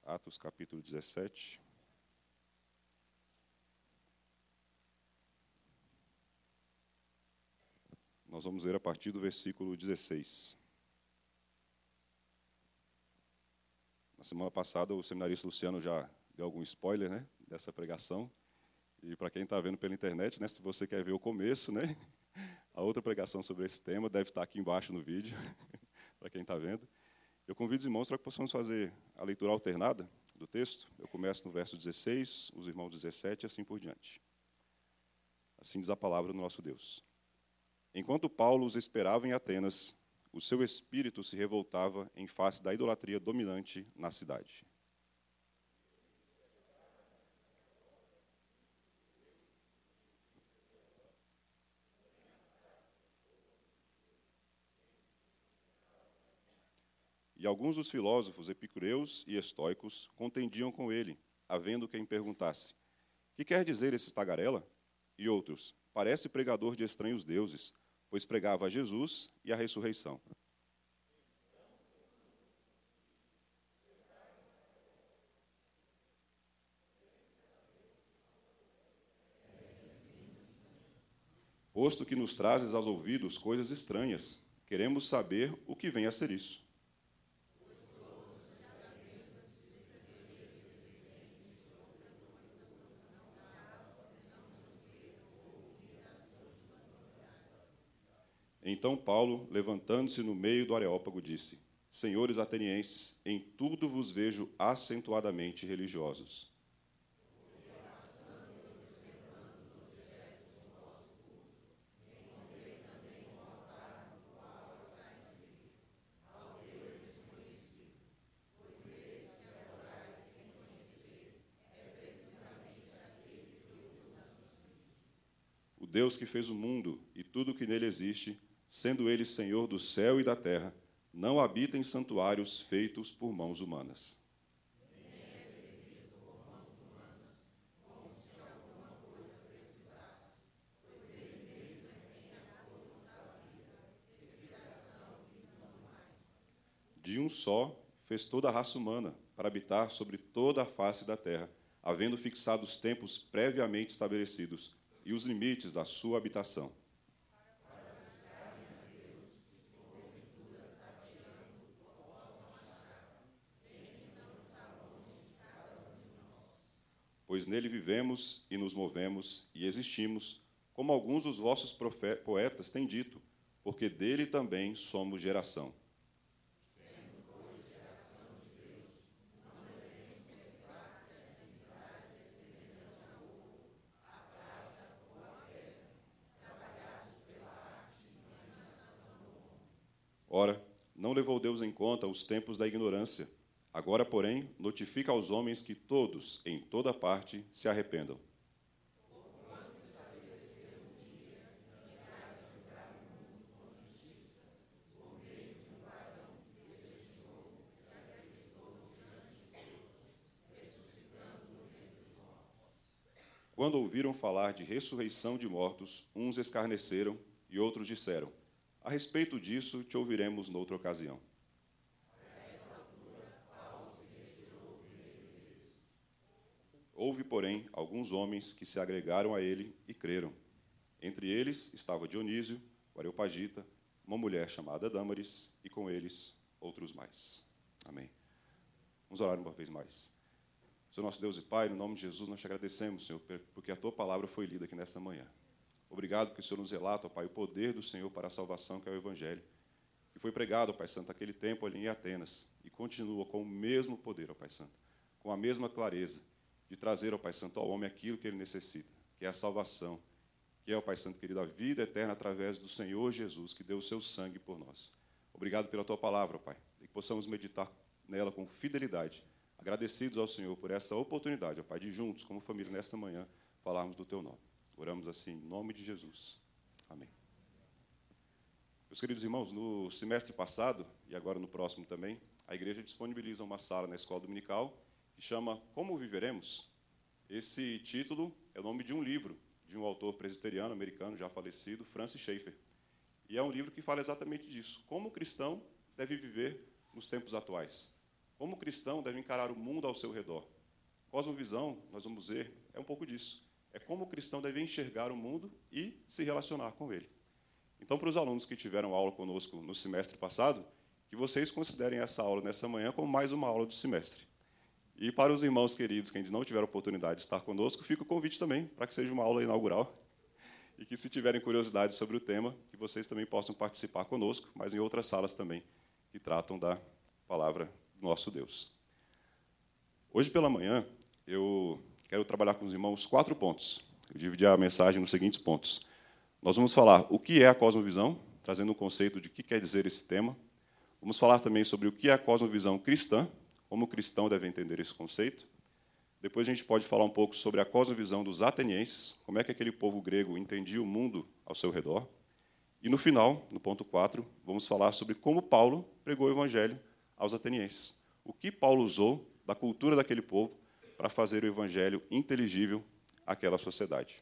Atos capítulo 17. Nós vamos ler a partir do versículo 16. Na semana passada, o seminarista Luciano já deu algum spoiler, né, dessa pregação. E para quem está vendo pela internet, né, se você quer ver o começo, né, a outra pregação sobre esse tema deve estar aqui embaixo no vídeo, para quem está vendo. Eu convido os irmãos para que possamos fazer a leitura alternada do texto. Eu começo no verso 16, os irmãos 17 e assim por diante. Assim diz a palavra do nosso Deus. Enquanto Paulo os esperava em Atenas, o seu espírito se revoltava em face da idolatria dominante na cidade. E alguns dos filósofos epicureus e estoicos contendiam com ele, havendo quem perguntasse: que quer dizer esse tagarela? E outros: parece pregador de estranhos deuses, pois pregava a Jesus e a ressurreição. Posto que nos trazes aos ouvidos coisas estranhas, queremos saber o que vem a ser isso. Então Paulo, levantando-se no meio do Areópago, disse: Senhores atenienses, em tudo vos vejo acentuadamente religiosos. O Deus que fez o mundo e tudo o que nele existe, sendo ele Senhor do céu e da terra, não habita em santuários feitos por mãos humanas. De um só fez toda a raça humana, para habitar sobre toda a face da terra, havendo fixado os tempos previamente estabelecidos e os limites da sua habitação. Pois nele vivemos e nos movemos e existimos, como alguns dos vossos poetas têm dito, porque dele também somos geração. Ora, não levou Deus em conta os tempos da ignorância. Agora, porém, notifica aos homens que todos, em toda parte, se arrependam. Quando ouviram falar de ressurreição de mortos, uns escarneceram e outros disseram: a respeito disso te ouviremos noutra ocasião. Houve, porém, alguns homens que se agregaram a ele e creram. Entre eles estava Dionísio, o Areopagita, uma mulher chamada Dâmaris, e com eles outros mais. Amém. Vamos orar uma vez mais. Senhor nosso Deus e Pai, no nome de Jesus, nós te agradecemos, Senhor, porque a Tua palavra foi lida aqui nesta manhã. Obrigado porque o Senhor nos relata, ó Pai, o poder do Senhor para a salvação, que é o Evangelho, que foi pregado, ó Pai Santo, naquele tempo ali em Atenas, e continua com o mesmo poder, ó Pai Santo, com a mesma clareza, de trazer, ó Pai Santo, ao homem aquilo que ele necessita, que é a salvação, que é, ó Pai Santo querido, a vida eterna através do Senhor Jesus, que deu o seu sangue por nós. Obrigado pela Tua palavra, ó Pai, e que possamos meditar nela com fidelidade, agradecidos ao Senhor por essa oportunidade, ó Pai, de juntos, como família, nesta manhã, falarmos do Teu nome. Oramos assim, em nome de Jesus. Amém. Meus queridos irmãos, no semestre passado, e agora no próximo também, a igreja disponibiliza uma sala na escola dominical que chama Como Viveremos? Esse título é o nome de um livro de um autor presbiteriano americano, já falecido, Francis Schaeffer. E é um livro que fala exatamente disso, como o cristão deve viver nos tempos atuais. Como o cristão deve encarar o mundo ao seu redor. Cosmovisão, nós vamos ver, é um pouco disso. É como o cristão deve enxergar o mundo e se relacionar com ele. Então, para os alunos que tiveram aula conosco no semestre passado, que vocês considerem essa aula nessa manhã como mais uma aula do semestre. E para os irmãos queridos que ainda não tiveram oportunidade de estar conosco, fica o convite também para que seja uma aula inaugural e que, se tiverem curiosidade sobre o tema, que vocês também possam participar conosco, mas em outras salas também, que tratam da palavra do nosso Deus. Hoje pela manhã, eu quero trabalhar com os irmãos 4 pontos. Eu dividi a mensagem nos seguintes pontos. Nós vamos falar o que é a cosmovisão, trazendo um conceito de o que quer dizer esse tema. Vamos falar também sobre o que é a cosmovisão cristã, como o cristão deve entender esse conceito. Depois a gente pode falar um pouco sobre a cosmovisão dos atenienses, como é que aquele povo grego entendia o mundo ao seu redor. E, no final, no ponto 4, vamos falar sobre como Paulo pregou o evangelho aos atenienses. O que Paulo usou da cultura daquele povo para fazer o evangelho inteligível àquela sociedade.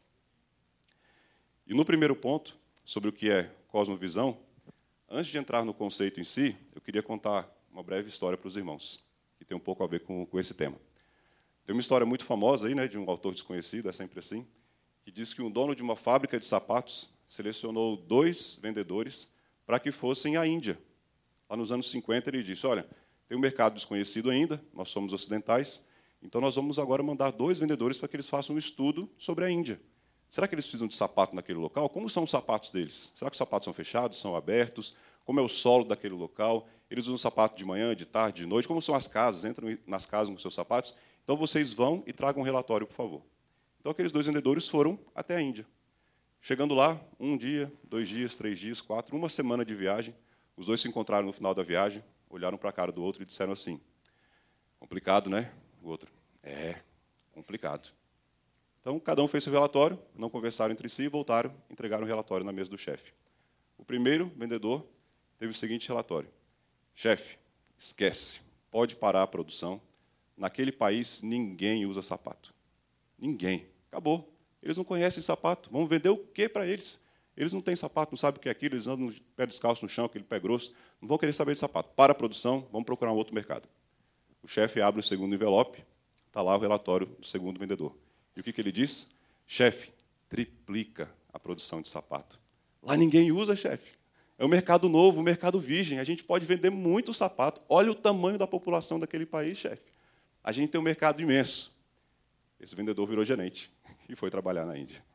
E no primeiro ponto, sobre o que é cosmovisão, antes de entrar no conceito em si, eu queria contar uma breve história para os irmãos, que tem um pouco a ver com esse tema. Tem uma história muito famosa aí, né, de um autor desconhecido, é sempre assim, que diz que um dono de uma fábrica de sapatos selecionou 2 vendedores para que fossem à Índia. Lá nos anos 50, ele disse, olha, tem um mercado desconhecido ainda, nós somos ocidentais, então nós vamos agora mandar 2 vendedores para que eles façam um estudo sobre a Índia. Será que eles precisam de sapato naquele local? Como são os sapatos deles? Será que os sapatos são fechados, são abertos? Como é o solo daquele local? Eles usam sapato de manhã, de tarde, de noite? Como são as casas? Entram nas casas com seus sapatos? Então, vocês vão e tragam um relatório, por favor. Então, aqueles 2 vendedores foram até a Índia. Chegando lá, 1 dia, 2 dias, 3 dias, 4, uma semana de viagem, os 2 se encontraram no final da viagem, olharam para a cara do outro e disseram assim, complicado, né? O outro, complicado. Então, cada um fez seu relatório, não conversaram entre si, voltaram, entregaram o relatório na mesa do chefe. O primeiro vendedor teve o seguinte relatório. Chefe, esquece, pode parar a produção. Naquele país, ninguém usa sapato. Ninguém. Acabou. Eles não conhecem sapato. Vamos vender o quê para eles? Eles não têm sapato, não sabem o que é aquilo, eles andam de pé descalço no chão, aquele pé grosso. Não vão querer saber de sapato. Para a produção, vamos procurar um outro mercado. O chefe abre o segundo envelope, está lá o relatório do segundo vendedor. E o que ele diz? Chefe, triplica a produção de sapato. Lá ninguém usa, chefe. É um mercado novo, um mercado virgem. A gente pode vender muito sapato. Olha o tamanho da população daquele país, chefe. A gente tem um mercado imenso. Esse vendedor virou gerente e foi trabalhar na Índia.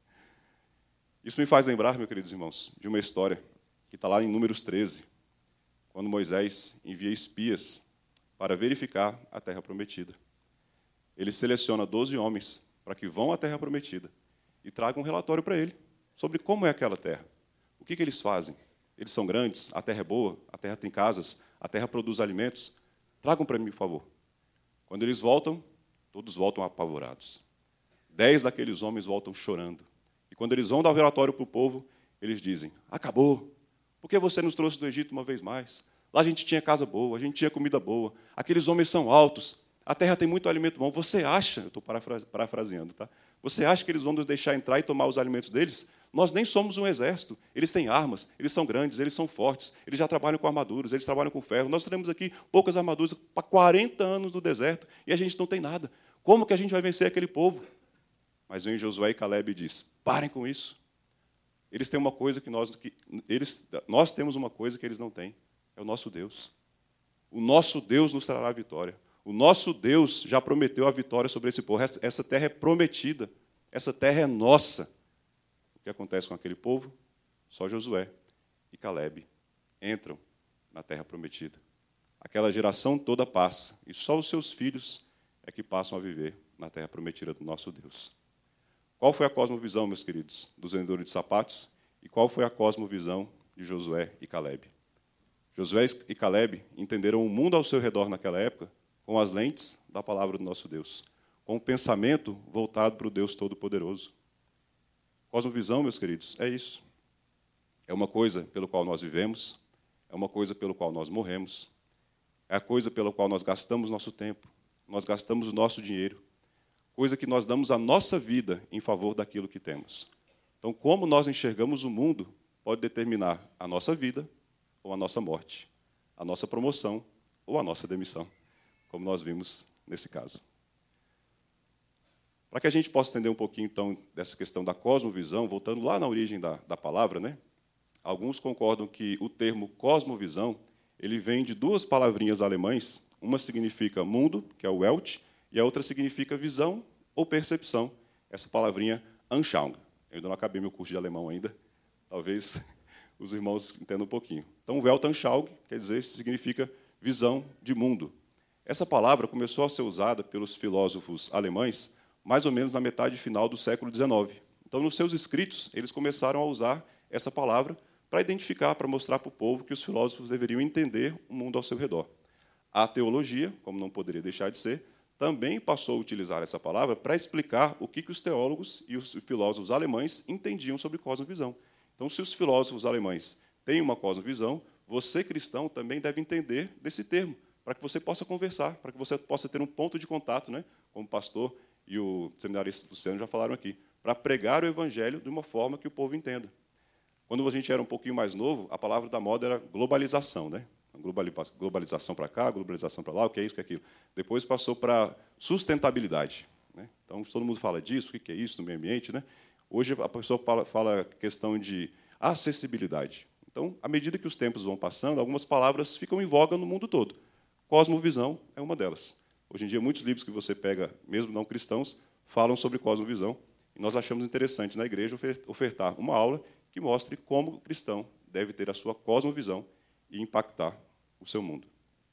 Isso me faz lembrar, meus queridos irmãos, de uma história que está lá em Números 13, quando Moisés envia espias para verificar a terra prometida. Ele seleciona 12 homens para que vão à terra prometida e tragam um relatório para ele sobre como é aquela terra. O que eles fazem? Eles são grandes, a terra é boa, a terra tem casas, a terra produz alimentos. Tragam para mim, por favor. Quando eles voltam, todos voltam apavorados. 10 daqueles homens voltam chorando. E quando eles vão dar o relatório para o povo, eles dizem, acabou. Por que você nos trouxe do Egito uma vez mais? Lá a gente tinha casa boa, a gente tinha comida boa. Aqueles homens são altos, a terra tem muito alimento bom. Você acha, eu estou parafraseando, tá? Você acha que eles vão nos deixar entrar e tomar os alimentos deles? Nós nem somos um exército. Eles têm armas, eles são grandes, eles são fortes, eles já trabalham com armaduras, eles trabalham com ferro. Nós temos aqui poucas armaduras para 40 anos no deserto e a gente não tem nada. Como que a gente vai vencer aquele povo? Mas vem Josué e Caleb e diz, parem com isso. Eles têm uma coisa nós temos uma coisa que eles não têm. É o nosso Deus. O nosso Deus nos trará a vitória. O nosso Deus já prometeu a vitória sobre esse povo. Essa terra é prometida. Essa terra é nossa. O que acontece com aquele povo? Só Josué e Caleb entram na terra prometida. Aquela geração toda passa. E só os seus filhos é que passam a viver na terra prometida do nosso Deus. Qual foi a cosmovisão, meus queridos, dos vendedores de sapatos? E qual foi a cosmovisão de Josué e Caleb? Josué e Caleb entenderam o mundo ao seu redor naquela época com as lentes da palavra do nosso Deus, com o pensamento voltado para o Deus Todo-Poderoso. Cosmovisão, meus queridos, é isso. É uma coisa pelo qual nós vivemos, é uma coisa pelo qual nós morremos, é a coisa pela qual nós gastamos nosso tempo, nós gastamos o nosso dinheiro, coisa que nós damos a nossa vida em favor daquilo que temos. Então, como nós enxergamos o mundo pode determinar a nossa vida ou a nossa morte, a nossa promoção ou a nossa demissão. como nós vimos nesse caso. Para que a gente possa entender um pouquinho, então, dessa questão da cosmovisão, voltando lá na origem da palavra, né? Alguns concordam que o termo cosmovisão ele vem de duas palavrinhas alemães. Uma significa mundo, que é o Welt, e a outra significa visão ou percepção, essa palavrinha Anschauung. Eu ainda não acabei meu curso de alemão ainda, talvez os irmãos entendam um pouquinho. Então, Weltanschauung quer dizer, significa visão de mundo. Essa palavra começou a ser usada pelos filósofos alemães mais ou menos na metade final do século XIX. Então, nos seus escritos, eles começaram a usar essa palavra para identificar, para mostrar para o povo que os filósofos deveriam entender o mundo ao seu redor. A teologia, como não poderia deixar de ser, também passou a utilizar essa palavra para explicar o que os teólogos e os filósofos alemães entendiam sobre cosmovisão. Então, se os filósofos alemães têm uma cosmovisão, você, cristão, também deve entender desse termo, para que você possa conversar, para que você possa ter um ponto de contato, né, como o pastor e o seminarista Luciano já falaram aqui, para pregar o evangelho de uma forma que o povo entenda. Quando a gente era um pouquinho mais novo, a palavra da moda era globalização, né? Globalização para cá, globalização para lá, o que é isso, o que é aquilo. Depois passou para sustentabilidade, né? Então, todo mundo fala disso, o que é isso no meio ambiente, né? Hoje, a pessoa fala questão de acessibilidade. Então, à medida que os tempos vão passando, algumas palavras ficam em voga no mundo todo. Cosmovisão é uma delas. Hoje em dia, muitos livros que você pega, mesmo não cristãos, falam sobre cosmovisão. E nós achamos interessante, na igreja, ofertar uma aula que mostre como o cristão deve ter a sua cosmovisão e impactar o seu mundo.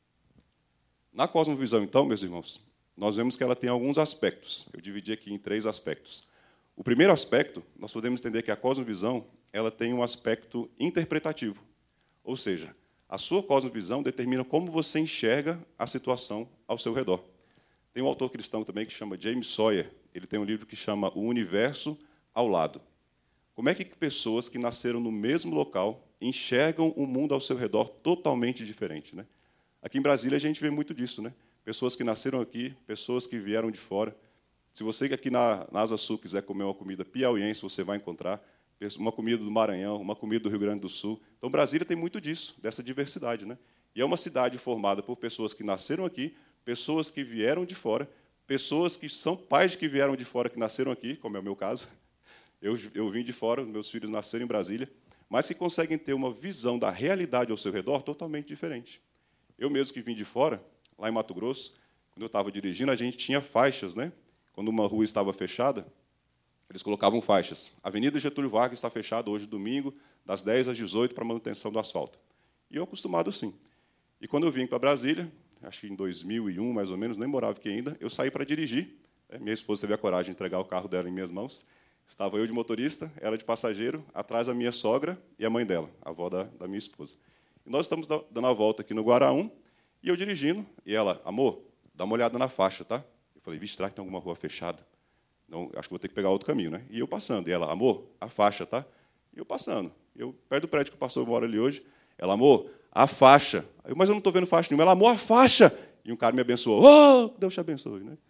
Na cosmovisão, então, meus irmãos, nós vemos que ela tem alguns aspectos. Eu dividi aqui em 3 aspectos. O primeiro aspecto, nós podemos entender que a cosmovisão ela tem um aspecto interpretativo. Ou seja, a sua cosmovisão determina como você enxerga a situação ao seu redor. Tem um autor cristão também que chama James Sawyer. Ele tem um livro que chama O Universo ao Lado. Como é que pessoas que nasceram no mesmo local enxergam o mundo ao seu redor totalmente diferente, né? Aqui em Brasília a gente vê muito disso, né? Pessoas que nasceram aqui, pessoas que vieram de fora. Se você aqui na Asa Sul quiser comer uma comida piauiense, você vai encontrar uma comida do Maranhão, uma comida do Rio Grande do Sul. Então, Brasília tem muito disso, dessa diversidade, né? E é uma cidade formada por pessoas que nasceram aqui, pessoas que vieram de fora, pessoas que são pais que vieram de fora, que nasceram aqui, como é o meu caso. Eu vim de fora, meus filhos nasceram em Brasília, mas que conseguem ter uma visão da realidade ao seu redor totalmente diferente. Eu mesmo que vim de fora, lá em Mato Grosso, quando eu estava dirigindo, a gente tinha faixas, né? Quando uma rua estava fechada, eles colocavam faixas. Avenida Getúlio Vargas está fechada hoje, domingo, das 10 às 18, para manutenção do asfalto. E eu acostumado assim. E quando eu vim para Brasília, acho que em 2001, mais ou menos, nem morava aqui ainda, eu saí para dirigir. Minha esposa teve a coragem de entregar o carro dela em minhas mãos. Estava eu de motorista, ela de passageiro, atrás a minha sogra e a mãe dela, a avó da minha esposa. E nós estamos dando a volta aqui no Guaraú, e eu dirigindo, e ela, amor, dá uma olhada na faixa, tá? Eu falei, vixe, será que tem alguma rua fechada? Não, acho que vou ter que pegar outro caminho, né? E eu passando, e ela, amor, a faixa, tá? E eu passando. Eu, perto do prédio que o pastor mora ali hoje, ela, amor, a faixa. Eu, mas eu não estou vendo faixa nenhuma. Ela, amor, a faixa! E um cara me abençoou. Oh, Deus te abençoe, né?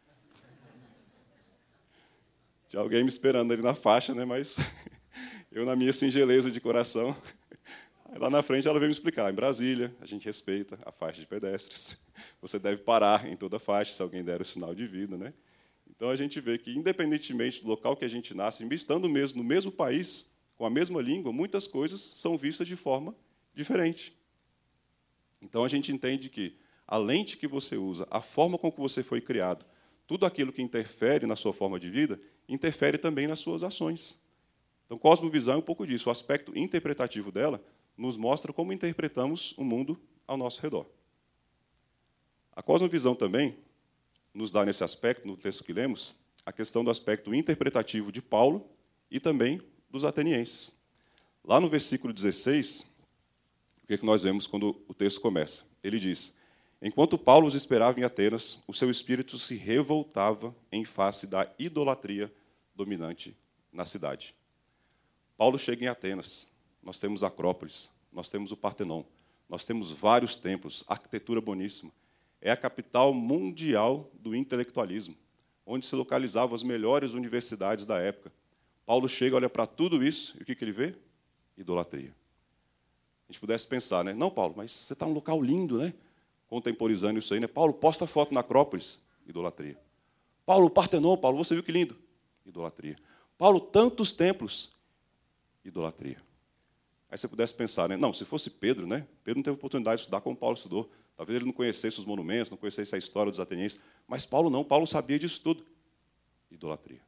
Tinha alguém me esperando ali na faixa, né? Mas eu, na minha singeleza de coração, aí lá na frente ela veio me explicar. Em Brasília, a gente respeita a faixa de pedestres. Você deve parar em toda a faixa, se alguém der o sinal de vida, né? Então, a gente vê que, independentemente do local que a gente nasce, estando mesmo no mesmo país, com a mesma língua, muitas coisas são vistas de forma diferente. Então, a gente entende que a lente que você usa, a forma com que você foi criado, tudo aquilo que interfere na sua forma de vida, interfere também nas suas ações. Então, cosmovisão é um pouco disso. O aspecto interpretativo dela nos mostra como interpretamos o mundo ao nosso redor. A cosmovisão também nos dá, nesse aspecto, no texto que lemos, a questão do aspecto interpretativo de Paulo e também dos atenienses. Lá no versículo 16, o que nós vemos quando o texto começa? Ele diz, enquanto Paulo os esperava em Atenas, o seu espírito se revoltava em face da idolatria dominante na cidade. Paulo chega em Atenas, nós temos Acrópolis, nós temos o Partenon, nós temos vários templos, arquitetura boníssima. É a capital mundial do intelectualismo, onde se localizavam as melhores universidades da época. Paulo chega, olha para tudo isso, e o que ele vê? Idolatria. A gente pudesse pensar, né? Não, Paulo, mas você está num local lindo, né? contemporizando isso aí, né? Paulo, posta foto na Acrópolis, idolatria. Paulo, Partenon, Paulo, você viu que lindo? Idolatria. Paulo, tantos templos, idolatria. Aí você pudesse pensar, né? Não, se fosse Pedro, né? Pedro não teve oportunidade de estudar como Paulo estudou. Talvez ele não conhecesse os monumentos, não conhecesse a história dos atenienses. Mas Paulo não, Paulo sabia disso tudo. Idolatria.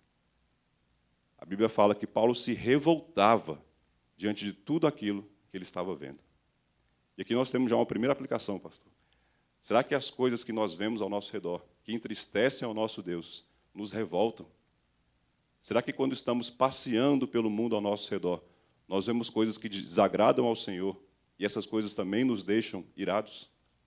A Bíblia fala que Paulo se revoltava diante de tudo aquilo que ele estava vendo. E aqui nós temos já uma primeira aplicação, pastor. Será que as coisas que nós vemos ao nosso redor, que entristecem ao nosso Deus, nos revoltam? Será que quando estamos passeando pelo mundo ao nosso redor, nós vemos coisas que desagradam ao Senhor e essas coisas também nos deixam irados?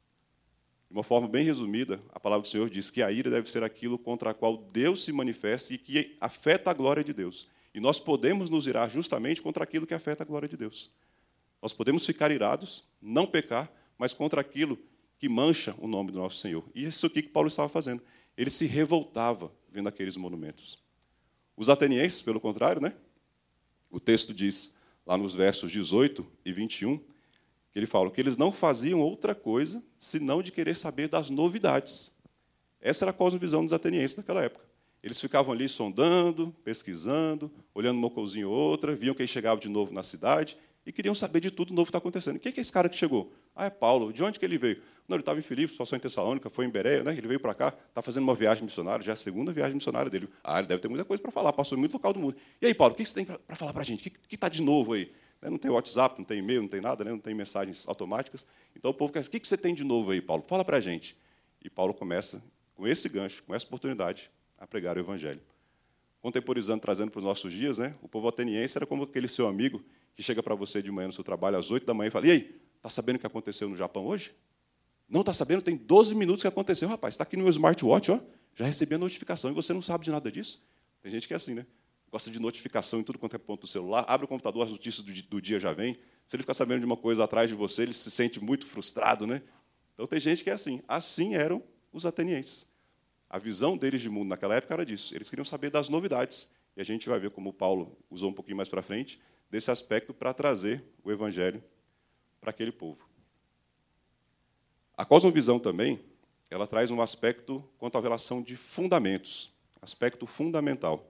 De uma forma bem resumida, a palavra do Senhor diz que a ira deve ser aquilo contra a qual Deus se manifesta e que afeta a glória de Deus. E nós podemos nos irar justamente contra aquilo que afeta a glória de Deus. Nós podemos ficar irados, não pecar, mas contra aquilo que mancha o nome do nosso Senhor. E isso aqui que Paulo estava fazendo. Ele se revoltava vendo aqueles monumentos. Os atenienses, pelo contrário, né? O texto diz, lá nos versos 18 e 21, que ele fala que eles não faziam outra coisa senão de querer saber das novidades. Essa era a cosmovisão dos atenienses naquela época. Eles ficavam ali sondando, pesquisando, olhando uma coisinha ou outra, viam quem chegava de novo na cidade e queriam saber de tudo novo que está acontecendo. Quem é esse cara que chegou? Ah, é Paulo. De onde que ele veio? Não, ele estava em Filipos, passou em Tessalônica, foi em Bereia, né? Ele veio para cá, está fazendo uma viagem missionária, já é a segunda viagem missionária dele. Ah, ele deve ter muita coisa para falar, passou em muito local do mundo. E aí, Paulo, o que você tem para falar para a gente? O que está de novo aí? Não tem WhatsApp, não tem e-mail, não tem nada, né? Não tem mensagens automáticas. Então o povo quer, o que você tem de novo aí, Paulo? Fala para a gente. E Paulo começa, com esse gancho, com essa oportunidade, a pregar o Evangelho. Contemporizando, trazendo para os nossos dias, né? O povo ateniense era como aquele seu amigo que chega para você de manhã no seu trabalho, às 8 da manhã, e fala, e aí, está sabendo o que aconteceu no Japão hoje? Não está sabendo? Tem 12 minutos que aconteceu, rapaz. Está aqui no meu smartwatch, ó, já recebi a notificação, e você não sabe de nada disso? Tem gente que é assim, né? Gosta de notificação em tudo quanto é ponto do celular, abre o computador, as notícias do dia já vêm. Se ele ficar sabendo de uma coisa atrás de você, ele se sente muito frustrado, né? Então tem gente que é assim. Assim eram os atenienses. A visão deles de mundo naquela época era disso. Eles queriam saber das novidades. E a gente vai ver como Paulo usou um pouquinho mais para frente desse aspecto para trazer o Evangelho para aquele povo. A cosmovisão também, ela traz um aspecto quanto à relação de fundamentos, aspecto fundamental.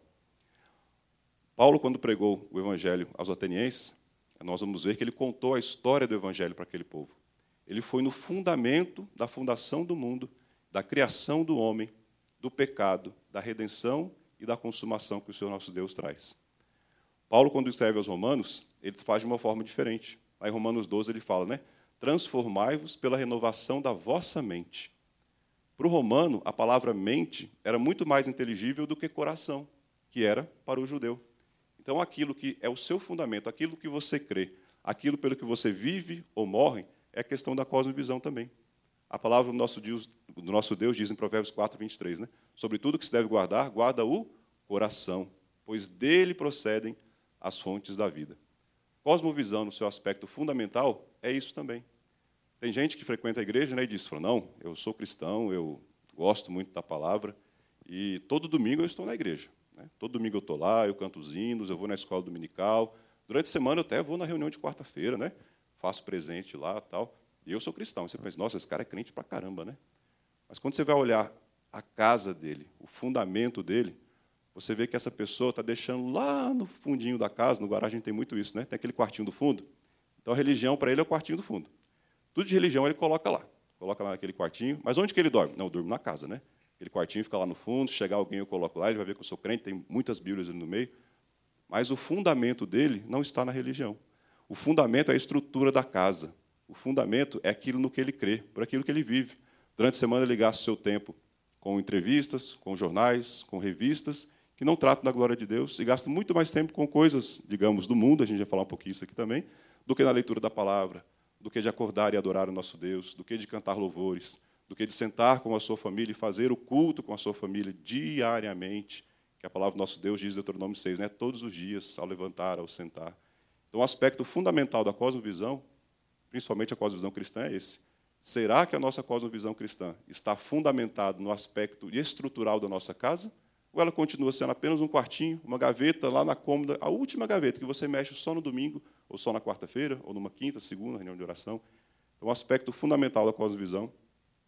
Paulo, quando pregou o Evangelho aos atenienses, nós vamos ver que ele contou a história do Evangelho para aquele povo. Ele foi no fundamento da fundação do mundo, da criação do homem, do pecado, da redenção e da consumação que o Senhor nosso Deus traz. Paulo, quando escreve aos Romanos, ele faz de uma forma diferente. Lá em Romanos 12 ele fala, né? Transformai-vos pela renovação da vossa mente. Para o romano, a palavra mente era muito mais inteligível do que coração, que era para o judeu. Então, aquilo que é o seu fundamento, aquilo que você crê, aquilo pelo que você vive ou morre, é a questão da cosmovisão também. A palavra do nosso Deus diz em Provérbios 4, 23, né? Sobre tudo que se deve guardar, guarda o coração, pois dele procedem as fontes da vida. Cosmovisão, no seu aspecto fundamental, é isso também. Tem gente que frequenta a igreja, né, e diz, não, eu sou cristão, eu gosto muito da palavra, e todo domingo eu estou na igreja. Né? Todo domingo eu estou lá, eu canto os hinos, eu vou na escola dominical. Durante a semana eu até vou na reunião de quarta-feira, né? Faço presente lá tal. E eu sou cristão. Você pensa, nossa, esse cara é crente pra caramba, né? Mas quando você vai olhar a casa dele, o fundamento dele, você vê que essa pessoa está deixando lá no fundinho da casa, no garagem tem muito isso, né? Tem aquele quartinho do fundo. Então a religião para ele é o quartinho do fundo. Tudo de religião ele coloca lá naquele quartinho. Mas onde que ele dorme? Não, eu durmo na casa, né? Aquele quartinho fica lá no fundo, se chegar alguém eu coloco lá, ele vai ver que eu sou crente, tem muitas Bíblias ali no meio. Mas o fundamento dele não está na religião. O fundamento é a estrutura da casa. O fundamento é aquilo no que ele crê, por aquilo que ele vive. Durante a semana ele gasta o seu tempo com entrevistas, com jornais, com revistas, que não tratam da glória de Deus, e gasta muito mais tempo com coisas, digamos, do mundo, a gente vai falar um pouquinho isso aqui também, do que na leitura da palavra, do que de acordar e adorar o nosso Deus, do que de cantar louvores, do que de sentar com a sua família e fazer o culto com a sua família diariamente, que a palavra do nosso Deus diz em Deuteronômio 6, né? Todos os dias, ao levantar, ao sentar. Então, o aspecto fundamental da cosmovisão, principalmente a cosmovisão cristã, é esse. Será que a nossa cosmovisão cristã está fundamentada no aspecto estrutural da nossa casa? Ou ela continua sendo apenas um quartinho, uma gaveta lá na cômoda, a última gaveta que você mexe só no domingo, ou só na quarta-feira, ou numa quinta, segunda reunião de oração? Então, o aspecto fundamental da cosmovisão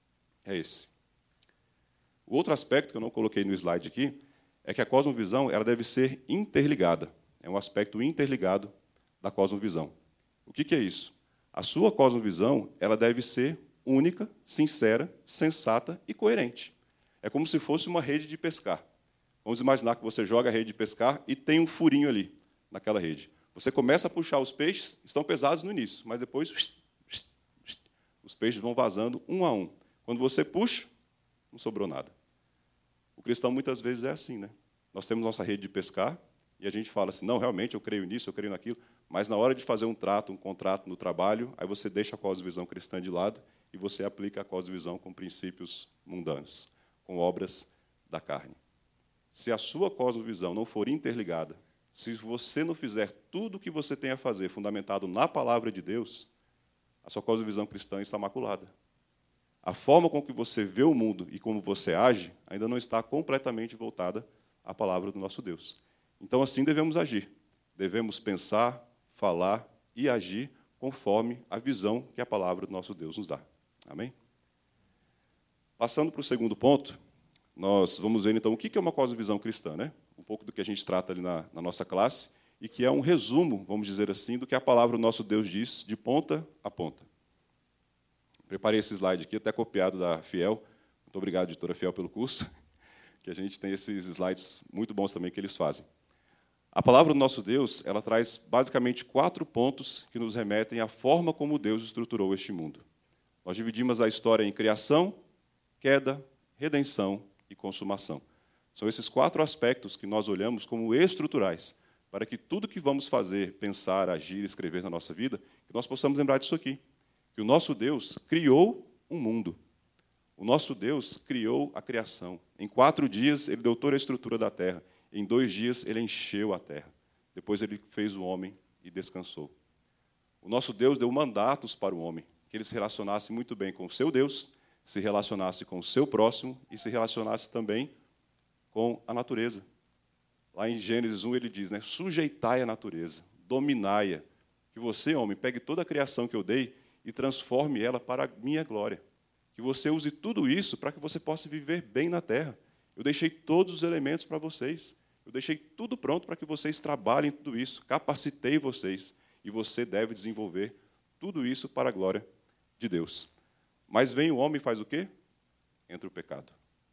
é esse. O outro aspecto que eu não coloquei no slide aqui é que a cosmovisão ela deve ser interligada. É um aspecto interligado da cosmovisão. O que é isso? A sua cosmovisão ela deve ser única, sincera, sensata e coerente. É como se fosse uma rede de pescar. Vamos imaginar que você joga a rede de pescar e tem um furinho ali, naquela rede. Você começa a puxar os peixes, estão pesados no início, mas depois os peixes vão vazando um a um. Quando você puxa, não sobrou nada. O cristão muitas vezes é assim, né? Nós temos nossa rede de pescar e a gente fala assim, não, realmente eu creio nisso, eu creio naquilo, mas na hora de fazer um contrato no trabalho, aí você deixa a cosmovisão cristã de lado e você aplica a cosmovisão com princípios mundanos, com obras da carne. Se a sua cosmovisão não for interligada, se você não fizer tudo o que você tem a fazer fundamentado na palavra de Deus, a sua cosmovisão cristã está maculada. A forma com que você vê o mundo e como você age ainda não está completamente voltada à palavra do nosso Deus. Então, assim devemos agir. Devemos pensar, falar e agir conforme a visão que a palavra do nosso Deus nos dá. Amém? Passando para o segundo ponto, nós vamos ver, então, o que é uma cosmovisão cristã, né? Um pouco do que a gente trata ali na nossa classe, e que é um resumo, vamos dizer assim, do que a palavra do nosso Deus diz, de ponta a ponta. Preparei esse slide aqui, até copiado da Fiel. Muito obrigado, editora Fiel, pelo curso, que a gente tem esses slides muito bons também que eles fazem. A palavra do nosso Deus, ela traz basicamente 4 pontos que nos remetem à forma como Deus estruturou este mundo. Nós dividimos a história em criação, queda, redenção e consumação. São esses 4 aspectos que nós olhamos como estruturais, para que tudo que vamos fazer, pensar, agir, escrever na nossa vida, que nós possamos lembrar disso aqui, que o nosso Deus criou um mundo. O nosso Deus criou a criação. Em 4 dias, ele deu toda a estrutura da terra. Em 2 dias, ele encheu a terra. Depois, ele fez o homem e descansou. O nosso Deus deu mandatos para o homem, que ele se relacionasse muito bem com o seu Deus, se relacionasse com o seu próximo e se relacionasse também com a natureza. Lá em Gênesis 1, ele diz, né, sujeitai a natureza, dominai-a, que você, homem, pegue toda a criação que eu dei e transforme ela para a minha glória. Que você use tudo isso para que você possa viver bem na terra. Eu deixei todos os elementos para vocês. Eu deixei tudo pronto para que vocês trabalhem tudo isso. Capacitei vocês. E você deve desenvolver tudo isso para a glória de Deus. Mas vem o homem e faz o quê? Entra o pecado.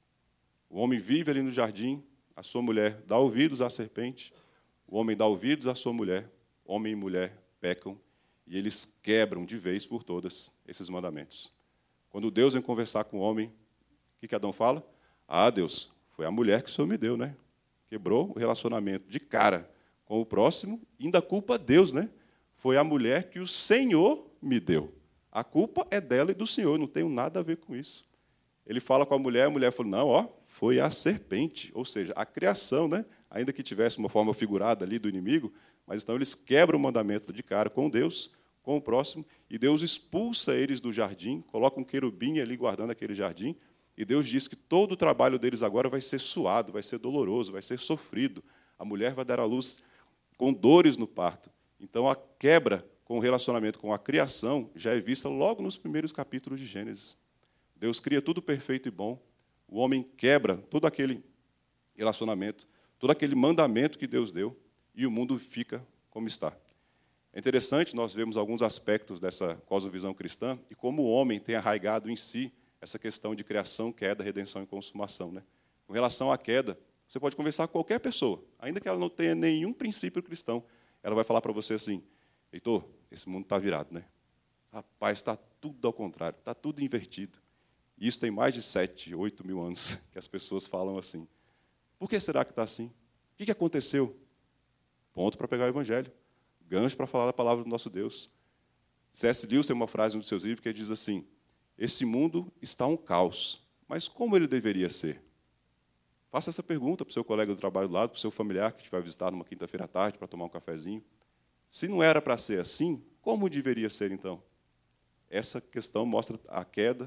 O homem vive ali no jardim, a sua mulher dá ouvidos à serpente, o homem dá ouvidos à sua mulher, homem e mulher pecam, e eles quebram de vez por todas esses mandamentos. Quando Deus vem conversar com o homem, o que Adão fala? Ah, Deus, foi a mulher que o Senhor me deu, né? Quebrou o relacionamento de cara com o próximo, e ainda culpa Deus, né? Foi a mulher que o Senhor me deu. A culpa é dela e do Senhor, não tenho nada a ver com isso. Ele fala com a mulher falou, não, ó, foi a serpente, ou seja, a criação, né? Ainda que tivesse uma forma figurada ali do inimigo, mas então eles quebram o mandamento de cara com Deus, com o próximo, e Deus expulsa eles do jardim, coloca um querubim ali guardando aquele jardim, e Deus diz que todo o trabalho deles agora vai ser suado, vai ser doloroso, vai ser sofrido. A mulher vai dar à luz com dores no parto. Então, a quebra com o relacionamento com a criação já é vista logo nos primeiros capítulos de Gênesis. Deus cria tudo perfeito e bom, o homem quebra todo aquele relacionamento, todo aquele mandamento que Deus deu, e o mundo fica como está. É interessante nós vermos alguns aspectos dessa cosmovisão cristã e como o homem tem arraigado em si essa questão de criação, queda, redenção e consumação, né? Com relação à queda, você pode conversar com qualquer pessoa, ainda que ela não tenha nenhum princípio cristão, ela vai falar para você assim, Heitor, esse mundo está virado, né? Rapaz, está tudo ao contrário, está tudo invertido. E isso tem mais de 7, 8 mil anos que as pessoas falam assim. Por que será que está assim? O que aconteceu? Ponto para pegar o evangelho. Gancho para falar da palavra do nosso Deus. C.S. Lewis tem uma frase no seu livro que diz assim, esse mundo está um caos, mas como ele deveria ser? Faça essa pergunta para o seu colega do trabalho do lado, para o seu familiar que te vai visitar numa quinta-feira à tarde para tomar um cafezinho. Se não era para ser assim, como deveria ser então? Essa questão mostra a quebra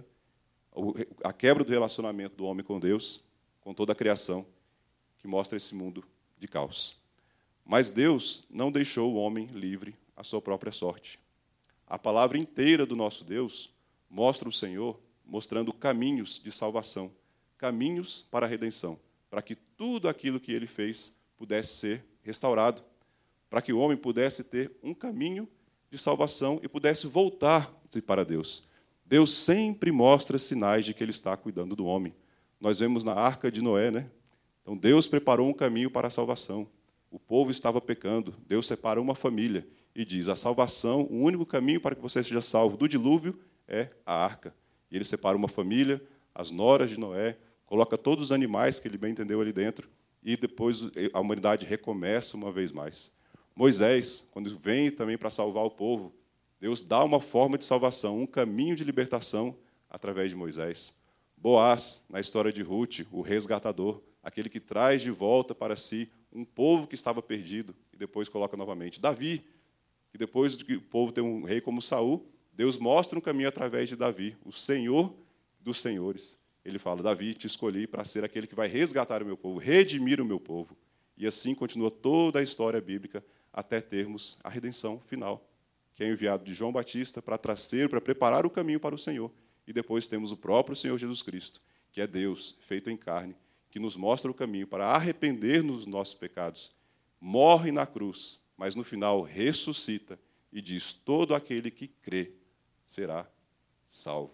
do relacionamento do homem com Deus, com toda a criação, que mostra esse mundo de caos. Mas Deus não deixou o homem livre à sua própria sorte. A palavra inteira do nosso Deus mostra o Senhor mostrando caminhos de salvação, caminhos para a redenção, para que tudo aquilo que ele fez pudesse ser restaurado, para que o homem pudesse ter um caminho de salvação e pudesse voltar-se para Deus. Deus sempre mostra sinais de que ele está cuidando do homem. Nós vemos na arca de Noé, né? Então, Deus preparou um caminho para a salvação. O povo estava pecando. Deus separou uma família e diz: a salvação, o único caminho para que você seja salvo do dilúvio é a arca. E ele separa uma família, as noras de Noé, coloca todos os animais que ele bem entendeu ali dentro, e depois a humanidade recomeça uma vez mais. Moisés, quando vem também para salvar o povo, Deus dá uma forma de salvação, um caminho de libertação através de Moisés. Boaz, na história de Ruth, o resgatador, aquele que traz de volta para si um povo que estava perdido e depois coloca novamente. Davi, que depois de que o povo tem um rei como Saul, Deus mostra um caminho através de Davi, o Senhor dos senhores. Ele fala: Davi, te escolhi para ser aquele que vai resgatar o meu povo, redimir o meu povo. E assim continua toda a história bíblica até termos a redenção final, que é enviado de João Batista para trazer, para preparar o caminho para o Senhor. E depois temos o próprio Senhor Jesus Cristo, que é Deus feito em carne, que nos mostra o caminho para arrepender-nos dos nossos pecados. Morre na cruz, mas no final ressuscita e diz: todo aquele que crê será salvo.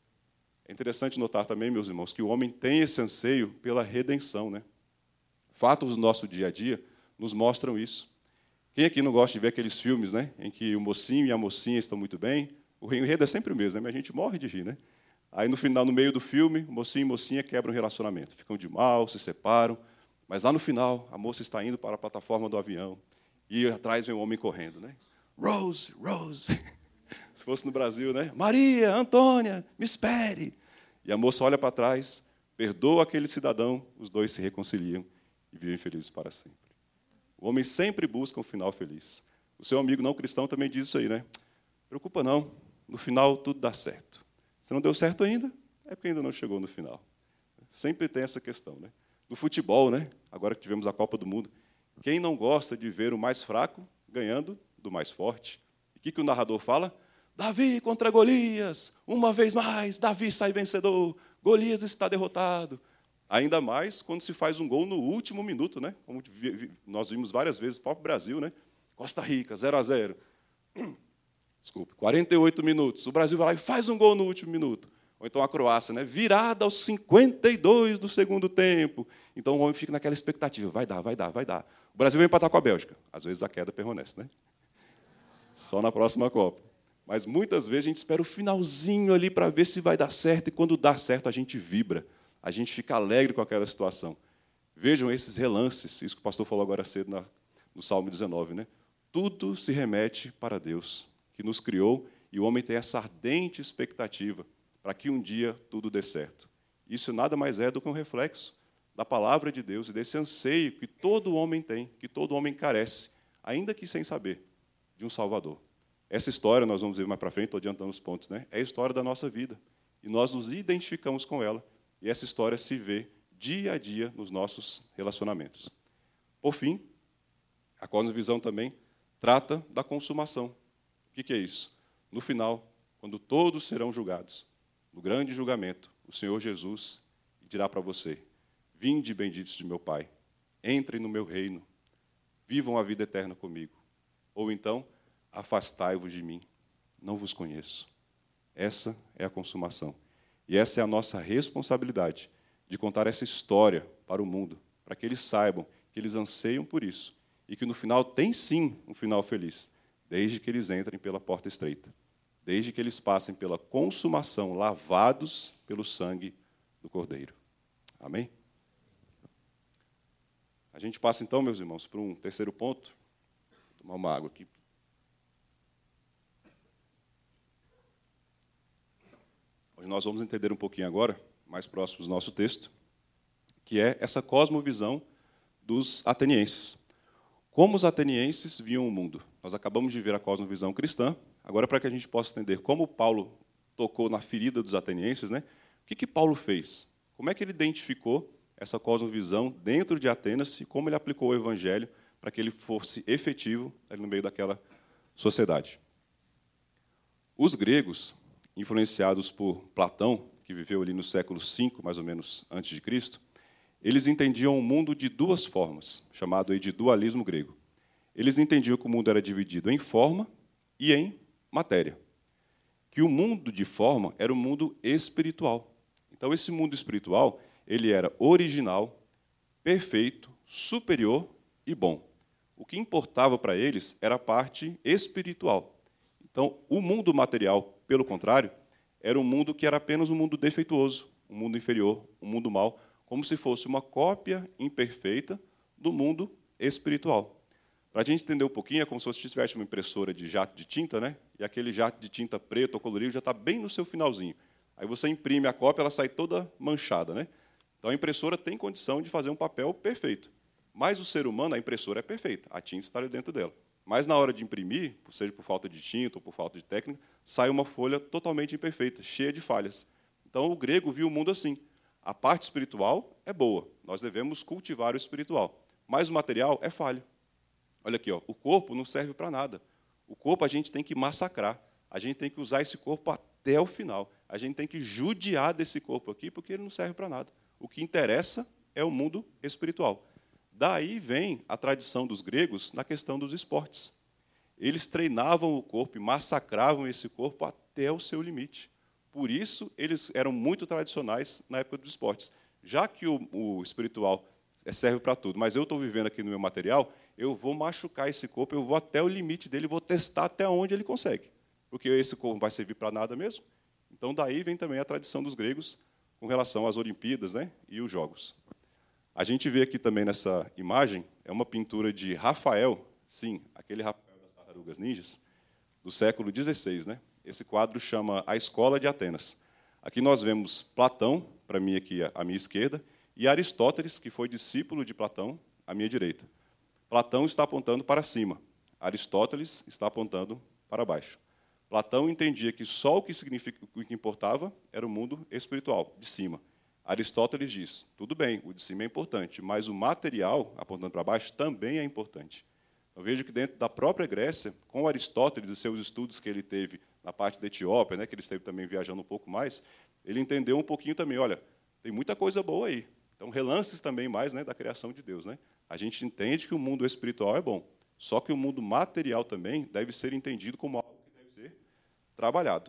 É interessante notar também, meus irmãos, que o homem tem esse anseio pela redenção, né? Fatos do nosso dia a dia nos mostram isso. Quem aqui não gosta de ver aqueles filmes, né, em que o mocinho e a mocinha estão muito bem? O enredo é sempre o mesmo, né? Mas a gente morre de rir, né? Aí, no final, no meio do filme, o mocinho e a mocinha quebram o relacionamento. Ficam de mal, se separam. Mas lá no final, a moça está indo para a plataforma do avião. E atrás vem um homem correndo, né? Rose, Rose. Se fosse no Brasil, né? Maria, Antônia, me espere. E a moça olha para trás, perdoa aquele cidadão, os dois se reconciliam e vivem felizes para sempre. O homem sempre busca um final feliz. O seu amigo não cristão também diz isso aí, né? Preocupa não, no final tudo dá certo. Se não deu certo ainda, é porque ainda não chegou no final. Sempre tem essa questão, né? No futebol, né? Agora que tivemos a Copa do Mundo, quem não gosta de ver o mais fraco ganhando do mais forte? E o que o narrador fala? Davi contra Golias, uma vez mais, Davi sai vencedor, Golias está derrotado. Ainda mais quando se faz um gol no último minuto, né? Como nós vimos várias vezes, o próprio Brasil, né? Costa Rica, 0-0. Desculpe, 48 minutos. O Brasil vai lá e faz um gol no último minuto. Ou então a Croácia, né? Virada aos 52 do segundo tempo. Então o homem fica naquela expectativa. Vai dar, vai dar, vai dar. O Brasil vai empatar com a Bélgica. Às vezes a queda permanece, né? Só na próxima Copa. Mas muitas vezes a gente espera o finalzinho ali para ver se vai dar certo. E quando dá certo, a gente vibra. A gente fica alegre com aquela situação. Vejam esses relances. Isso que o pastor falou agora cedo no Salmo 19, né? Tudo se remete para Deus, que nos criou, e o homem tem essa ardente expectativa para que um dia tudo dê certo. Isso nada mais é do que um reflexo da palavra de Deus e desse anseio que todo homem tem, que todo homem carece, ainda que sem saber, de um Salvador. Essa história, nós vamos ver mais para frente, estou adiantando os pontos, né? É a história da nossa vida, e nós nos identificamos com ela, e essa história se vê dia a dia nos nossos relacionamentos. Por fim, a cosmovisão também trata da consumação. O que é isso? No final, quando todos serão julgados, no grande julgamento, o Senhor Jesus dirá para você: vinde, benditos de meu Pai, entrem no meu reino, vivam a vida eterna comigo. Ou então, afastai-vos de mim, não vos conheço. Essa é a consumação. E essa é a nossa responsabilidade, de contar essa história para o mundo, para que eles saibam que eles anseiam por isso, e que no final tem sim um final feliz, desde que eles entrem pela porta estreita, desde que eles passem pela consumação, lavados pelo sangue do Cordeiro. Amém? A gente passa então, meus irmãos, para um terceiro ponto. Vou tomar uma água aqui. Hoje nós vamos entender um pouquinho agora, mais próximos do nosso texto, que é essa cosmovisão dos atenienses. Como os atenienses viam o mundo? Nós acabamos de ver a cosmovisão cristã. Agora, para que a gente possa entender como Paulo tocou na ferida dos atenienses, né? O que Paulo fez? Como é que ele identificou essa cosmovisão dentro de Atenas e como ele aplicou o evangelho para que ele fosse efetivo ali no meio daquela sociedade? Os gregos, influenciados por Platão, que que viveu ali no século V, mais ou menos, antes de Cristo, eles entendiam o mundo de duas formas, chamado aí de dualismo grego. Eles entendiam que o mundo era dividido em forma e em matéria. Que o mundo de forma era o mundo espiritual. Então, esse mundo espiritual, ele era original, perfeito, superior e bom. O que importava para eles era a parte espiritual. Então, o mundo material, pelo contrário, era um mundo que era apenas um mundo defeituoso, um mundo inferior, um mundo mau, como se fosse uma cópia imperfeita do mundo espiritual. Para a gente entender um pouquinho, é como se você tivesse uma impressora de jato de tinta, né? E aquele jato de tinta preto ou colorido já está bem no seu finalzinho. Aí você imprime a cópia, ela sai toda manchada, né? Então, a impressora tem condição de fazer um papel perfeito. Mas o ser humano, a impressora é perfeita, a tinta está ali dentro dela. Mas, na hora de imprimir, seja por falta de tinta ou por falta de técnica, sai uma folha totalmente imperfeita, cheia de falhas. Então, o grego viu o mundo assim. A parte espiritual é boa, nós devemos cultivar o espiritual. Mas o material é falho. Olha aqui, ó, o corpo não serve para nada. O corpo a gente tem que massacrar. A gente tem que usar esse corpo até o final. A gente tem que judiar desse corpo aqui, porque ele não serve para nada. O que interessa é o mundo espiritual. Daí vem a tradição dos gregos na questão dos esportes. Eles treinavam o corpo e massacravam esse corpo até o seu limite. Por isso, eles eram muito tradicionais na época dos esportes. Já que o espiritual serve para tudo, mas eu estou vivendo aqui no meu material, eu vou machucar esse corpo, eu vou até o limite dele, vou testar até onde ele consegue. Porque esse corpo não vai servir para nada mesmo. Então, daí vem também a tradição dos gregos com relação às Olimpíadas, né, e os Jogos. A gente vê aqui também nessa imagem, é uma pintura de Rafael, sim, aquele Rafael das Tartarugas Ninjas, do século XVI. Né? Esse quadro chama A Escola de Atenas. Aqui nós vemos Platão, para mim aqui à minha esquerda, e Aristóteles, que foi discípulo de Platão, à minha direita. Platão está apontando para cima, Aristóteles está apontando para baixo. Platão entendia que só o que importava era o mundo espiritual, de cima. Aristóteles diz, tudo bem, o de cima é importante, mas o material, apontando para baixo, também é importante. Eu vejo que dentro da própria Grécia, com Aristóteles e seus estudos que ele teve na parte da Etiópia, né, que ele esteve também viajando um pouco mais, ele entendeu um pouquinho também, olha, tem muita coisa boa aí. Então, relances também mais, né, da criação de Deus. Né? A gente entende que o mundo espiritual é bom, só que o mundo material também deve ser entendido como algo que deve ser trabalhado.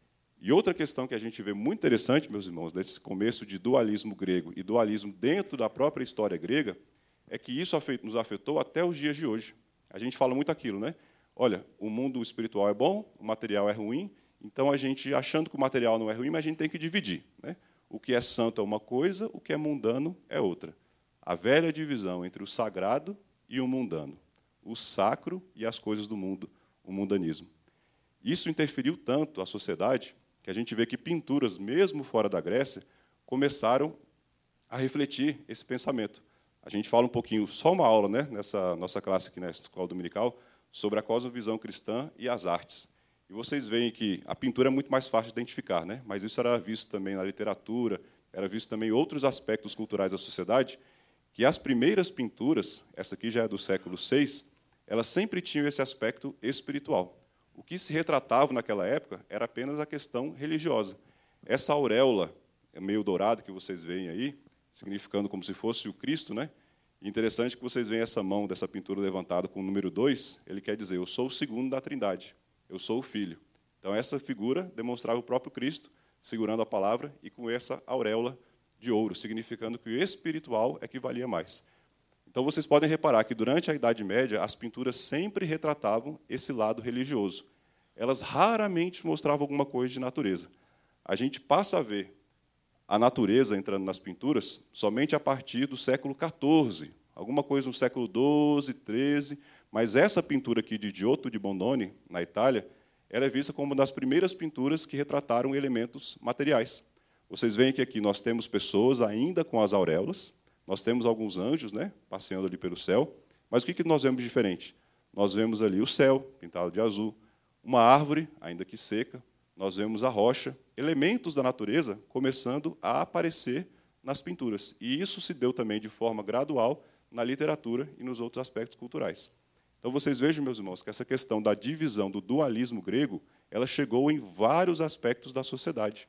E outra questão que a gente vê muito interessante, meus irmãos, desse começo de dualismo grego e dualismo dentro da própria história grega, é que isso nos afetou até os dias de hoje. A gente fala muito aquilo, né? Olha, o mundo espiritual é bom, o material é ruim, então a gente, achando que o material não é ruim, mas a gente tem que dividir. Né? O que é santo é uma coisa, o que é mundano é outra. A velha divisão entre o sagrado e o mundano, o sacro e as coisas do mundo, o mundanismo. Isso interferiu tanto a sociedade que a gente vê que pinturas, mesmo fora da Grécia, começaram a refletir esse pensamento. A gente fala um pouquinho, só uma aula, né, nessa nossa classe aqui na escola dominical, sobre a cosmovisão cristã e as artes. E vocês veem que a pintura é muito mais fácil de identificar, né, mas isso era visto também na literatura, era visto também em outros aspectos culturais da sociedade, que as primeiras pinturas, essa aqui já é do século VI, elas sempre tinham esse aspecto espiritual. O que se retratava naquela época era apenas a questão religiosa. Essa auréola meio dourada que vocês veem aí, significando como se fosse o Cristo, né? Interessante que vocês veem essa mão dessa pintura levantada com o número 2, ele quer dizer, eu sou o segundo da Trindade, eu sou o Filho. Então, essa figura demonstrava o próprio Cristo, segurando a palavra, e com essa auréola de ouro, significando que o espiritual é que valia mais. Então, vocês podem reparar que, durante a Idade Média, as pinturas sempre retratavam esse lado religioso. Elas raramente mostravam alguma coisa de natureza. A gente passa a ver a natureza entrando nas pinturas somente a partir do século XIV, alguma coisa no século XII, XIII, mas essa pintura aqui de Giotto di Bondone, na Itália, ela é vista como uma das primeiras pinturas que retrataram elementos materiais. Vocês veem que aqui nós temos pessoas ainda com as auréolas, nós temos alguns anjos, né, passeando ali pelo céu, mas o que nós vemos diferente? Nós vemos ali o céu, pintado de azul, uma árvore, ainda que seca, nós vemos a rocha, elementos da natureza começando a aparecer nas pinturas. E isso se deu também de forma gradual na literatura e nos outros aspectos culturais. Então, vocês vejam, meus irmãos, que essa questão da divisão, do dualismo grego, ela chegou em vários aspectos da sociedade.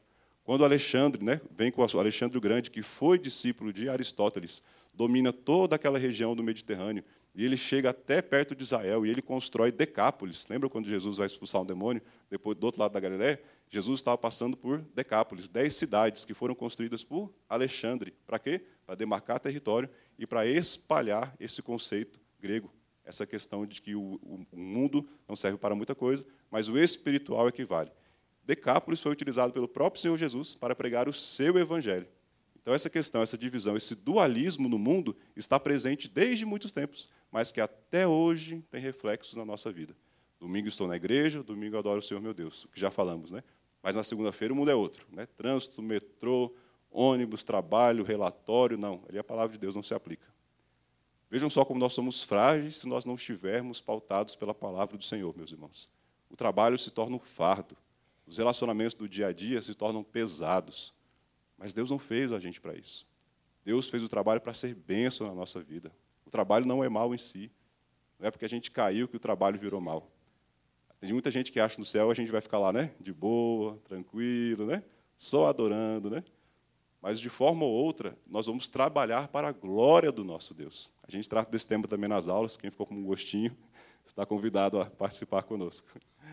Quando Alexandre, né, vem com Alexandre o Grande, que foi discípulo de Aristóteles, domina toda aquela região do Mediterrâneo, e ele chega até perto de Israel, e ele constrói Decápolis. Lembra quando Jesus vai expulsar um demônio, depois do outro lado da Galileia? Jesus estava passando por Decápolis, 10 cidades que foram construídas por Alexandre. Para quê? Para demarcar território e para espalhar esse conceito grego, essa questão de que o mundo não serve para muita coisa, mas o espiritual é que vale. Decápolis foi utilizado pelo próprio Senhor Jesus para pregar o seu evangelho. Então, essa questão, essa divisão, esse dualismo no mundo está presente desde muitos tempos, mas que até hoje tem reflexos na nossa vida. Domingo estou na igreja, domingo adoro o Senhor meu Deus, o que já falamos, né? Mas na segunda-feira o mundo é outro, né? Trânsito, metrô, ônibus, trabalho, relatório, não. Ali a palavra de Deus não se aplica. Vejam só como nós somos frágeis se nós não estivermos pautados pela palavra do Senhor, meus irmãos. O trabalho se torna um fardo. Os relacionamentos do dia a dia se tornam pesados. Mas Deus não fez a gente para isso. Deus fez o trabalho para ser bênção na nossa vida. O trabalho não é mal em si. Não é porque a gente caiu que o trabalho virou mal. Tem muita gente que acha no céu a gente vai ficar lá, né? De boa, tranquilo, né? Só adorando, né? Mas, de forma ou outra, nós vamos trabalhar para a glória do nosso Deus. A gente trata desse tema também nas aulas. Quem ficou com um gostinho está convidado a participar conosco.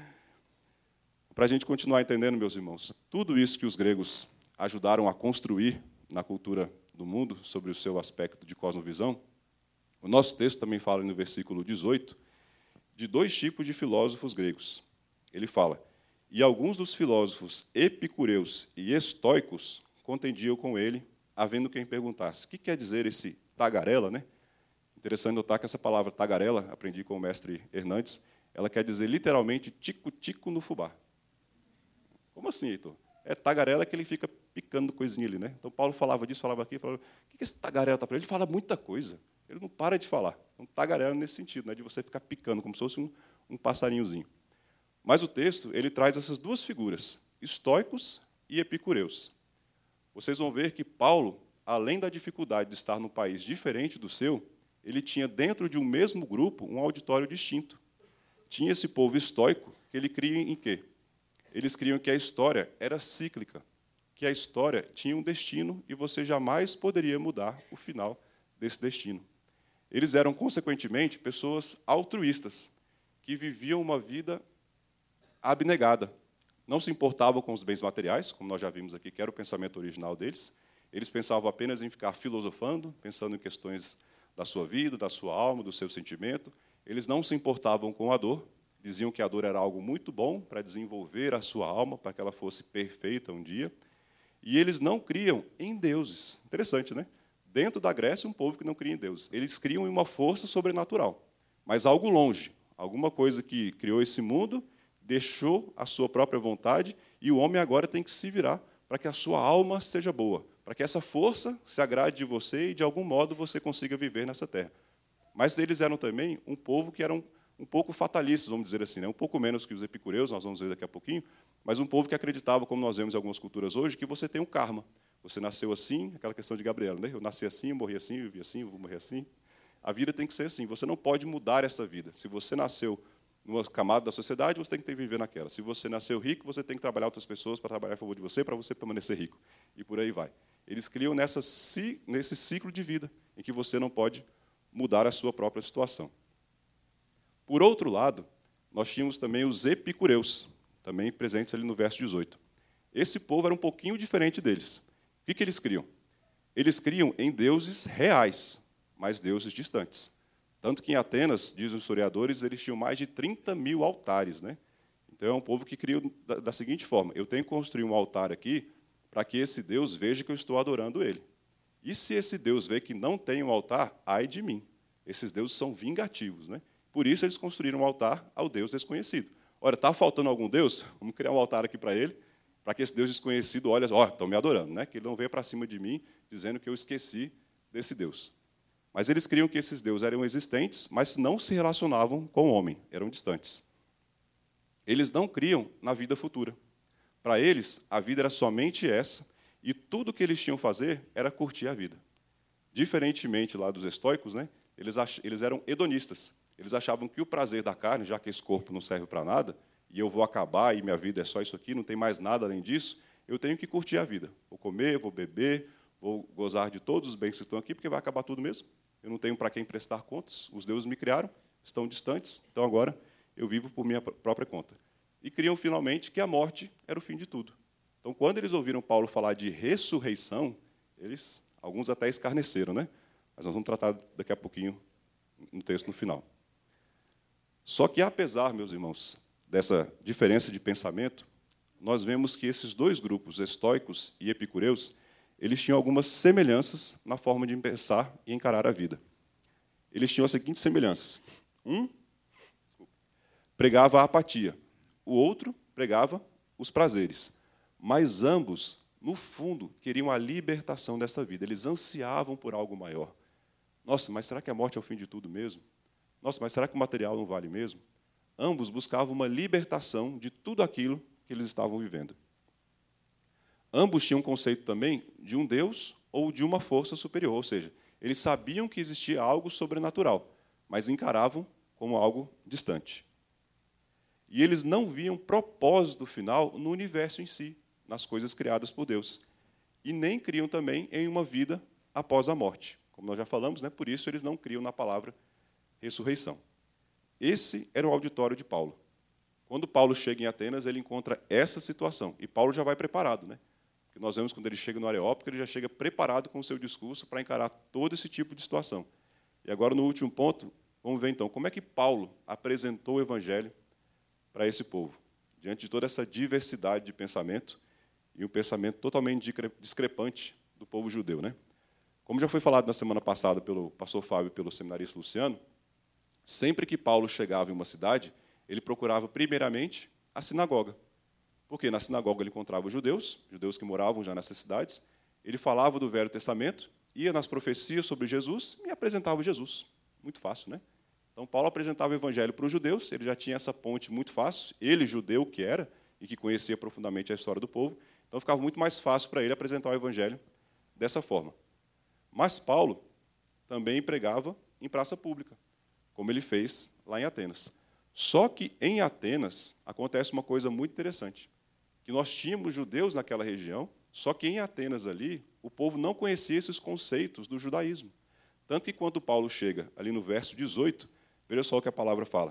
Para a gente continuar entendendo, meus irmãos, tudo isso que os gregos ajudaram a construir na cultura do mundo, sobre o seu aspecto de cosmovisão, o nosso texto também fala no versículo 18, de 2 tipos de filósofos gregos. Ele fala, e alguns dos filósofos epicureus e estoicos contendiam com ele, havendo quem perguntasse, o que quer dizer esse tagarela, né? Interessante notar que essa palavra tagarela, aprendi com o mestre Hernandes, ela quer dizer literalmente tico-tico no fubá. Como assim, Heitor? Tagarela é que ele fica picando coisinha ali, né? Então, Paulo falava disso, falava aqui, falava, o que esse tagarela está para ele? Ele fala muita coisa. Ele não para de falar. Um tagarela nesse sentido, né? De você ficar picando, como se fosse um passarinhozinho. Mas o texto ele traz essas 2 figuras, estoicos e epicureus. Vocês vão ver que Paulo, além da dificuldade de estar num país diferente do seu, ele tinha dentro de um mesmo grupo um auditório distinto. Tinha esse povo estoico, que ele cria em quê? Eles criam que a história era cíclica, que a história tinha um destino e você jamais poderia mudar o final desse destino. Eles eram, consequentemente, pessoas altruístas, que viviam uma vida abnegada. Não se importavam com os bens materiais, como nós já vimos aqui, que era o pensamento original deles. Eles pensavam apenas em ficar filosofando, pensando em questões da sua vida, da sua alma, do seu sentimento. Eles não se importavam com a dor, diziam que a dor era algo muito bom para desenvolver a sua alma, para que ela fosse perfeita um dia. E eles não criam em deuses. Interessante, né? Dentro da Grécia, um povo que não cria em deuses. Eles criam em uma força sobrenatural, mas algo longe, alguma coisa que criou esse mundo, deixou a sua própria vontade, e o homem agora tem que se virar para que a sua alma seja boa, para que essa força se agrade de você e, de algum modo, você consiga viver nessa terra. Mas eles eram também um povo que eram um pouco fatalistas, vamos dizer assim, né? Um pouco menos que os epicureus, nós vamos ver daqui a pouquinho, mas um povo que acreditava, como nós vemos em algumas culturas hoje, que você tem um karma. Você nasceu assim, aquela questão de Gabriel, né? Eu nasci assim, eu morri assim, eu vivi assim, eu vou morrer assim. A vida tem que ser assim. Você não pode mudar essa vida. Se você nasceu numa camada da sociedade, você tem que viver naquela. Se você nasceu rico, você tem que trabalhar outras pessoas para trabalhar a favor de você, para você permanecer rico. E por aí vai. Eles criam nesse ciclo de vida, em que você não pode mudar a sua própria situação. Por outro lado, nós tínhamos também os epicureus, também presentes ali no verso 18. Esse povo era um pouquinho diferente deles. O que eles criam? Eles criam em deuses reais, mas deuses distantes. Tanto que em Atenas, dizem os historiadores, eles tinham mais de 30 mil altares, né? Então é um povo que cria da seguinte forma, eu tenho que construir um altar aqui para que esse Deus veja que eu estou adorando ele. E se esse Deus vê que não tem um altar, ai de mim. Esses deuses são vingativos, né? Por isso eles construíram um altar ao Deus desconhecido. Ora, está faltando algum Deus? Vamos criar um altar aqui para ele, para que esse Deus desconhecido olhe, estão me adorando, né? Que ele não venha para cima de mim dizendo que eu esqueci desse Deus. Mas eles criam que esses deuses eram existentes, mas não se relacionavam com o homem, eram distantes. Eles não criam na vida futura. Para eles, a vida era somente essa, e tudo o que eles tinham a fazer era curtir a vida. Diferentemente lá dos estoicos, né? Eles eram hedonistas. Eles achavam que o prazer da carne, já que esse corpo não serve para nada, e eu vou acabar, e minha vida é só isso aqui, não tem mais nada além disso, eu tenho que curtir a vida. Vou comer, vou beber, vou gozar de todos os bens que estão aqui, porque vai acabar tudo mesmo. Eu não tenho para quem prestar contas. Os deuses me criaram, estão distantes, então agora eu vivo por minha própria conta. E criam, finalmente, que a morte era o fim de tudo. Então, quando eles ouviram Paulo falar de ressurreição, alguns até escarneceram, né? Mas nós vamos tratar daqui a pouquinho no texto no final. Só que, apesar, meus irmãos, dessa diferença de pensamento, nós vemos que esses dois grupos, estoicos e epicureus, eles tinham algumas semelhanças na forma de pensar e encarar a vida. Eles tinham as seguintes semelhanças. Um pregava a apatia, o outro pregava os prazeres. Mas ambos, no fundo, queriam a libertação desta vida. Eles ansiavam por algo maior. Nossa, mas será que a morte é o fim de tudo mesmo? Nossa, mas será que o material não vale mesmo? Ambos buscavam uma libertação de tudo aquilo que eles estavam vivendo. Ambos tinham um conceito também de um Deus ou de uma força superior, ou seja, eles sabiam que existia algo sobrenatural, mas encaravam como algo distante. E eles não viam propósito final no universo em si, nas coisas criadas por Deus. E nem criam também em uma vida após a morte. Como nós já falamos, né? Por isso eles não criam na palavra ressurreição. Esse era o auditório de Paulo. Quando Paulo chega em Atenas, ele encontra essa situação. E Paulo já vai preparado, né? Porque nós vemos quando ele chega no Areópago, ele já chega preparado com o seu discurso para encarar todo esse tipo de situação. E agora, no último ponto, vamos ver então como é que Paulo apresentou o evangelho para esse povo, diante de toda essa diversidade de pensamento e um pensamento totalmente discrepante do povo judeu, né? Como já foi falado na semana passada pelo pastor Fábio e pelo seminarista Luciano, sempre que Paulo chegava em uma cidade, ele procurava primeiramente a sinagoga. Porque na sinagoga ele encontrava os judeus que moravam já nessas cidades, ele falava do Velho Testamento, ia nas profecias sobre Jesus e apresentava Jesus. Muito fácil, né? Então, Paulo apresentava o evangelho para os judeus, ele já tinha essa ponte muito fácil, ele, judeu que era, e que conhecia profundamente a história do povo, então ficava muito mais fácil para ele apresentar o evangelho dessa forma. Mas Paulo também pregava em praça pública, como ele fez lá em Atenas. Só que em Atenas acontece uma coisa muito interessante, que nós tínhamos judeus naquela região, só que em Atenas ali, o povo não conhecia esses conceitos do judaísmo. Tanto que quando Paulo chega ali no verso 18, veja só o que a palavra fala.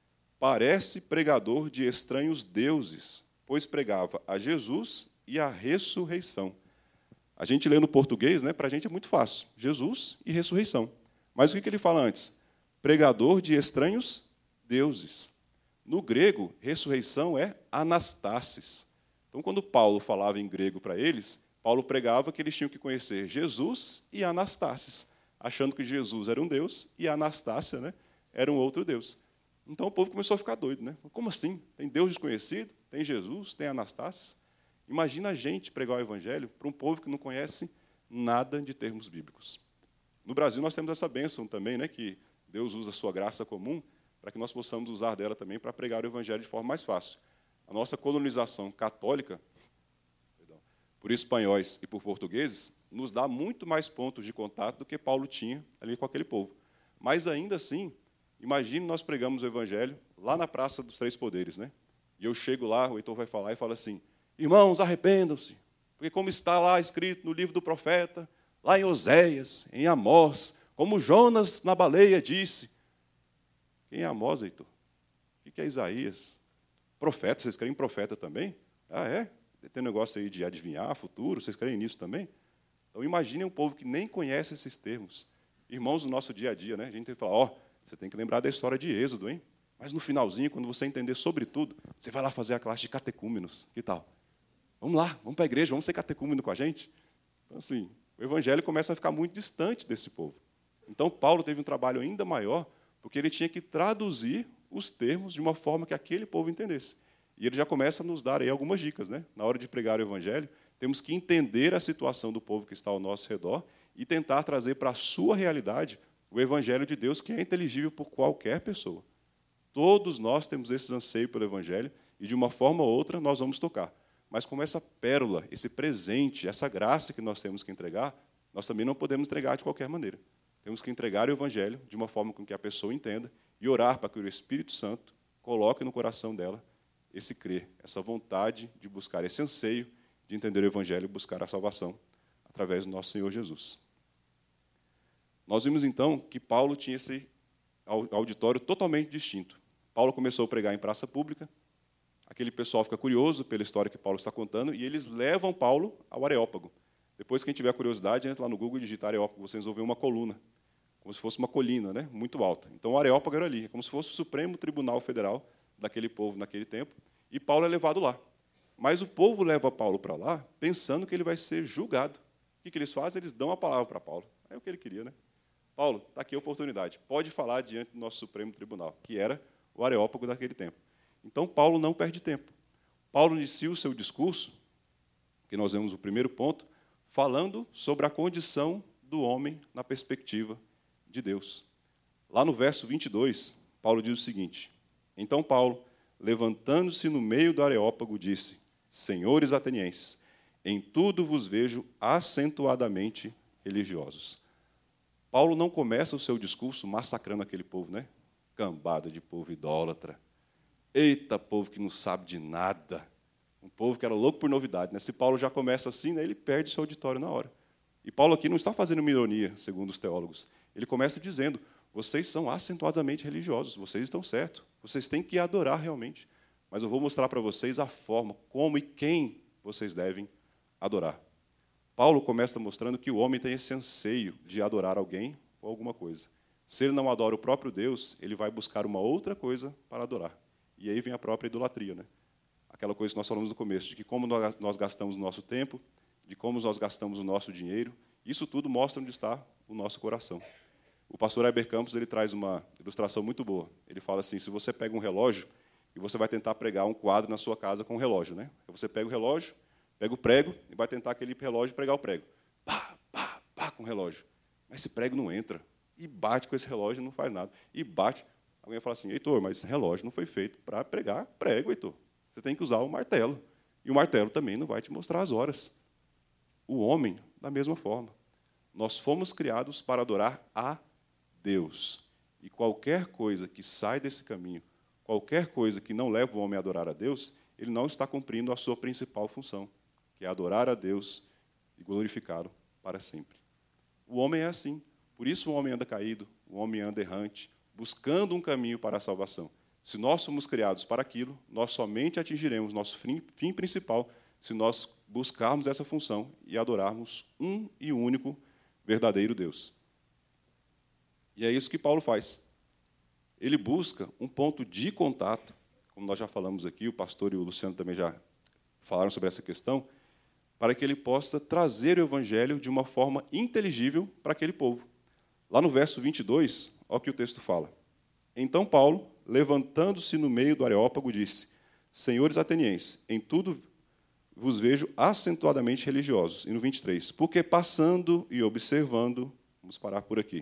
Parece pregador de estranhos deuses, pois pregava a Jesus e a ressurreição. A gente lê no português, né, para a gente é muito fácil. Jesus e ressurreição. Mas o que ele fala antes? Pregador de estranhos deuses. No grego, ressurreição é anastasis. Então, quando Paulo falava em grego para eles, Paulo pregava que eles tinham que conhecer Jesus e Anastasis, achando que Jesus era um deus e a Anastácia, né, era um outro deus. Então o povo começou a ficar doido, né? Como assim? Tem Deus desconhecido, tem Jesus, tem Anastácia. Imagina a gente pregar o evangelho para um povo que não conhece nada de termos bíblicos. No Brasil nós temos essa bênção também, né, que Deus usa a sua graça comum para que nós possamos usar dela também para pregar o evangelho de forma mais fácil. A nossa colonização católica, por espanhóis e por portugueses, nos dá muito mais pontos de contato do que Paulo tinha ali com aquele povo. Mas, ainda assim, imagine nós pregamos o evangelho lá na Praça dos Três Poderes, né? E eu chego lá, o Heitor vai falar e fala assim, irmãos, arrependam-se, porque como está lá escrito no livro do profeta, lá em Oséias, em Amós, como Jonas na baleia disse. Quem é Amós, Heitor? O que é Isaías? Profeta, vocês creem em profeta também? Ah, é? Tem um negócio aí de adivinhar futuro, vocês creem nisso também? Então, imaginem um povo que nem conhece esses termos. Irmãos, no nosso dia a dia, né? A gente tem que falar, ó, você tem que lembrar da história de Êxodo, hein? Mas no finalzinho, quando você entender sobre tudo, você vai lá fazer a classe de catecúmenos. Que tal? Vamos lá, vamos para a igreja, vamos ser catecúmeno com a gente? Então, assim, o evangelho começa a ficar muito distante desse povo. Então, Paulo teve um trabalho ainda maior, porque ele tinha que traduzir os termos de uma forma que aquele povo entendesse. E ele já começa a nos dar aí algumas dicas, né? Na hora de pregar o evangelho, temos que entender a situação do povo que está ao nosso redor e tentar trazer para a sua realidade o evangelho de Deus, que é inteligível por qualquer pessoa. Todos nós temos esse anseio pelo evangelho e, de uma forma ou outra, nós vamos tocar. Mas como essa pérola, esse presente, essa graça que nós temos que entregar, nós também não podemos entregar de qualquer maneira. Temos que entregar o evangelho de uma forma com que a pessoa entenda e orar para que o Espírito Santo coloque no coração dela esse crer, essa vontade de buscar esse anseio de entender o Evangelho e buscar a salvação através do nosso Senhor Jesus. Nós vimos, então, que Paulo tinha esse auditório totalmente distinto. Paulo começou a pregar em praça pública, aquele pessoal fica curioso pela história que Paulo está contando, e eles levam Paulo ao Areópago. Depois, quem tiver curiosidade, entra lá no Google e digita Areópago, vocês vão ver uma coluna, como se fosse uma colina, né, muito alta. Então, o Areópago era ali, como se fosse o Supremo Tribunal Federal daquele povo naquele tempo, e Paulo é levado lá. Mas o povo leva Paulo para lá, pensando que ele vai ser julgado. O que eles fazem? Eles dão a palavra para Paulo. É o que ele queria, né? Paulo, está aqui a oportunidade. Pode falar diante do nosso Supremo Tribunal, que era o Areópago daquele tempo. Então, Paulo não perde tempo. Paulo inicia o seu discurso, que nós vemos o primeiro ponto, falando sobre a condição do homem na perspectiva de Deus. Lá no verso 22, Paulo diz o seguinte: Então Paulo, levantando-se no meio do Areópago, disse: Senhores atenienses, em tudo vos vejo acentuadamente religiosos. Paulo não começa o seu discurso massacrando aquele povo, né? Cambada de povo idólatra. Eita, povo que não sabe de nada. Um povo que era louco por novidade, né? Se Paulo já começa assim, né, ele perde seu auditório na hora. E Paulo aqui não está fazendo uma ironia, segundo os teólogos. Ele começa dizendo: vocês são acentuadamente religiosos, vocês estão certos, vocês têm que adorar realmente. Mas eu vou mostrar para vocês a forma, como e quem vocês devem adorar. Paulo começa mostrando que o homem tem esse anseio de adorar alguém ou alguma coisa. Se ele não adora o próprio Deus, ele vai buscar uma outra coisa para adorar. E aí vem a própria idolatria, né? Aquela coisa que nós falamos no começo, de que como nós gastamos o nosso tempo, de como nós gastamos o nosso dinheiro, isso tudo mostra onde está o nosso coração. O pastor Heber Campos ele traz uma ilustração muito boa. Ele fala assim: se você pega um relógio e você vai tentar pregar um quadro na sua casa com um relógio, né? Você pega o relógio, pega o prego e vai tentar aquele relógio pregar o prego. Pá, pá, pá, com o relógio. Mas esse prego não entra. E bate com esse relógio e não faz nada. E bate. Alguém fala assim: Heitor, mas esse relógio não foi feito para pregar prego, Heitor. Você tem que usar o martelo. E o martelo também não vai te mostrar as horas. O homem, da mesma forma. Nós fomos criados para adorar a Deus. E qualquer coisa que sai desse caminho, qualquer coisa que não leva o homem a adorar a Deus, ele não está cumprindo a sua principal função, que é adorar a Deus e glorificá-lo para sempre. O homem é assim. Por isso o homem anda caído, o homem anda errante, buscando um caminho para a salvação. Se nós somos criados para aquilo, nós somente atingiremos nosso fim principal se nós buscarmos essa função e adorarmos um e único verdadeiro Deus. E é isso que Paulo faz. Ele busca um ponto de contato, como nós já falamos aqui, o pastor e o Luciano também já falaram sobre essa questão, para que ele possa trazer o evangelho de uma forma inteligível para aquele povo. Lá no verso 22, olha o que o texto fala. Então Paulo, levantando-se no meio do Areópago, disse: Senhores atenienses, em tudo vos vejo acentuadamente religiosos. E no 23, porque passando e observando, vamos parar por aqui.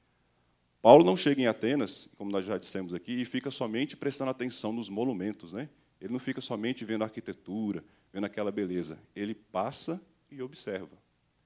Paulo não chega em Atenas, como nós já dissemos aqui, e fica somente prestando atenção nos monumentos, né? Ele não fica somente vendo a arquitetura, vendo aquela beleza. Ele passa e observa.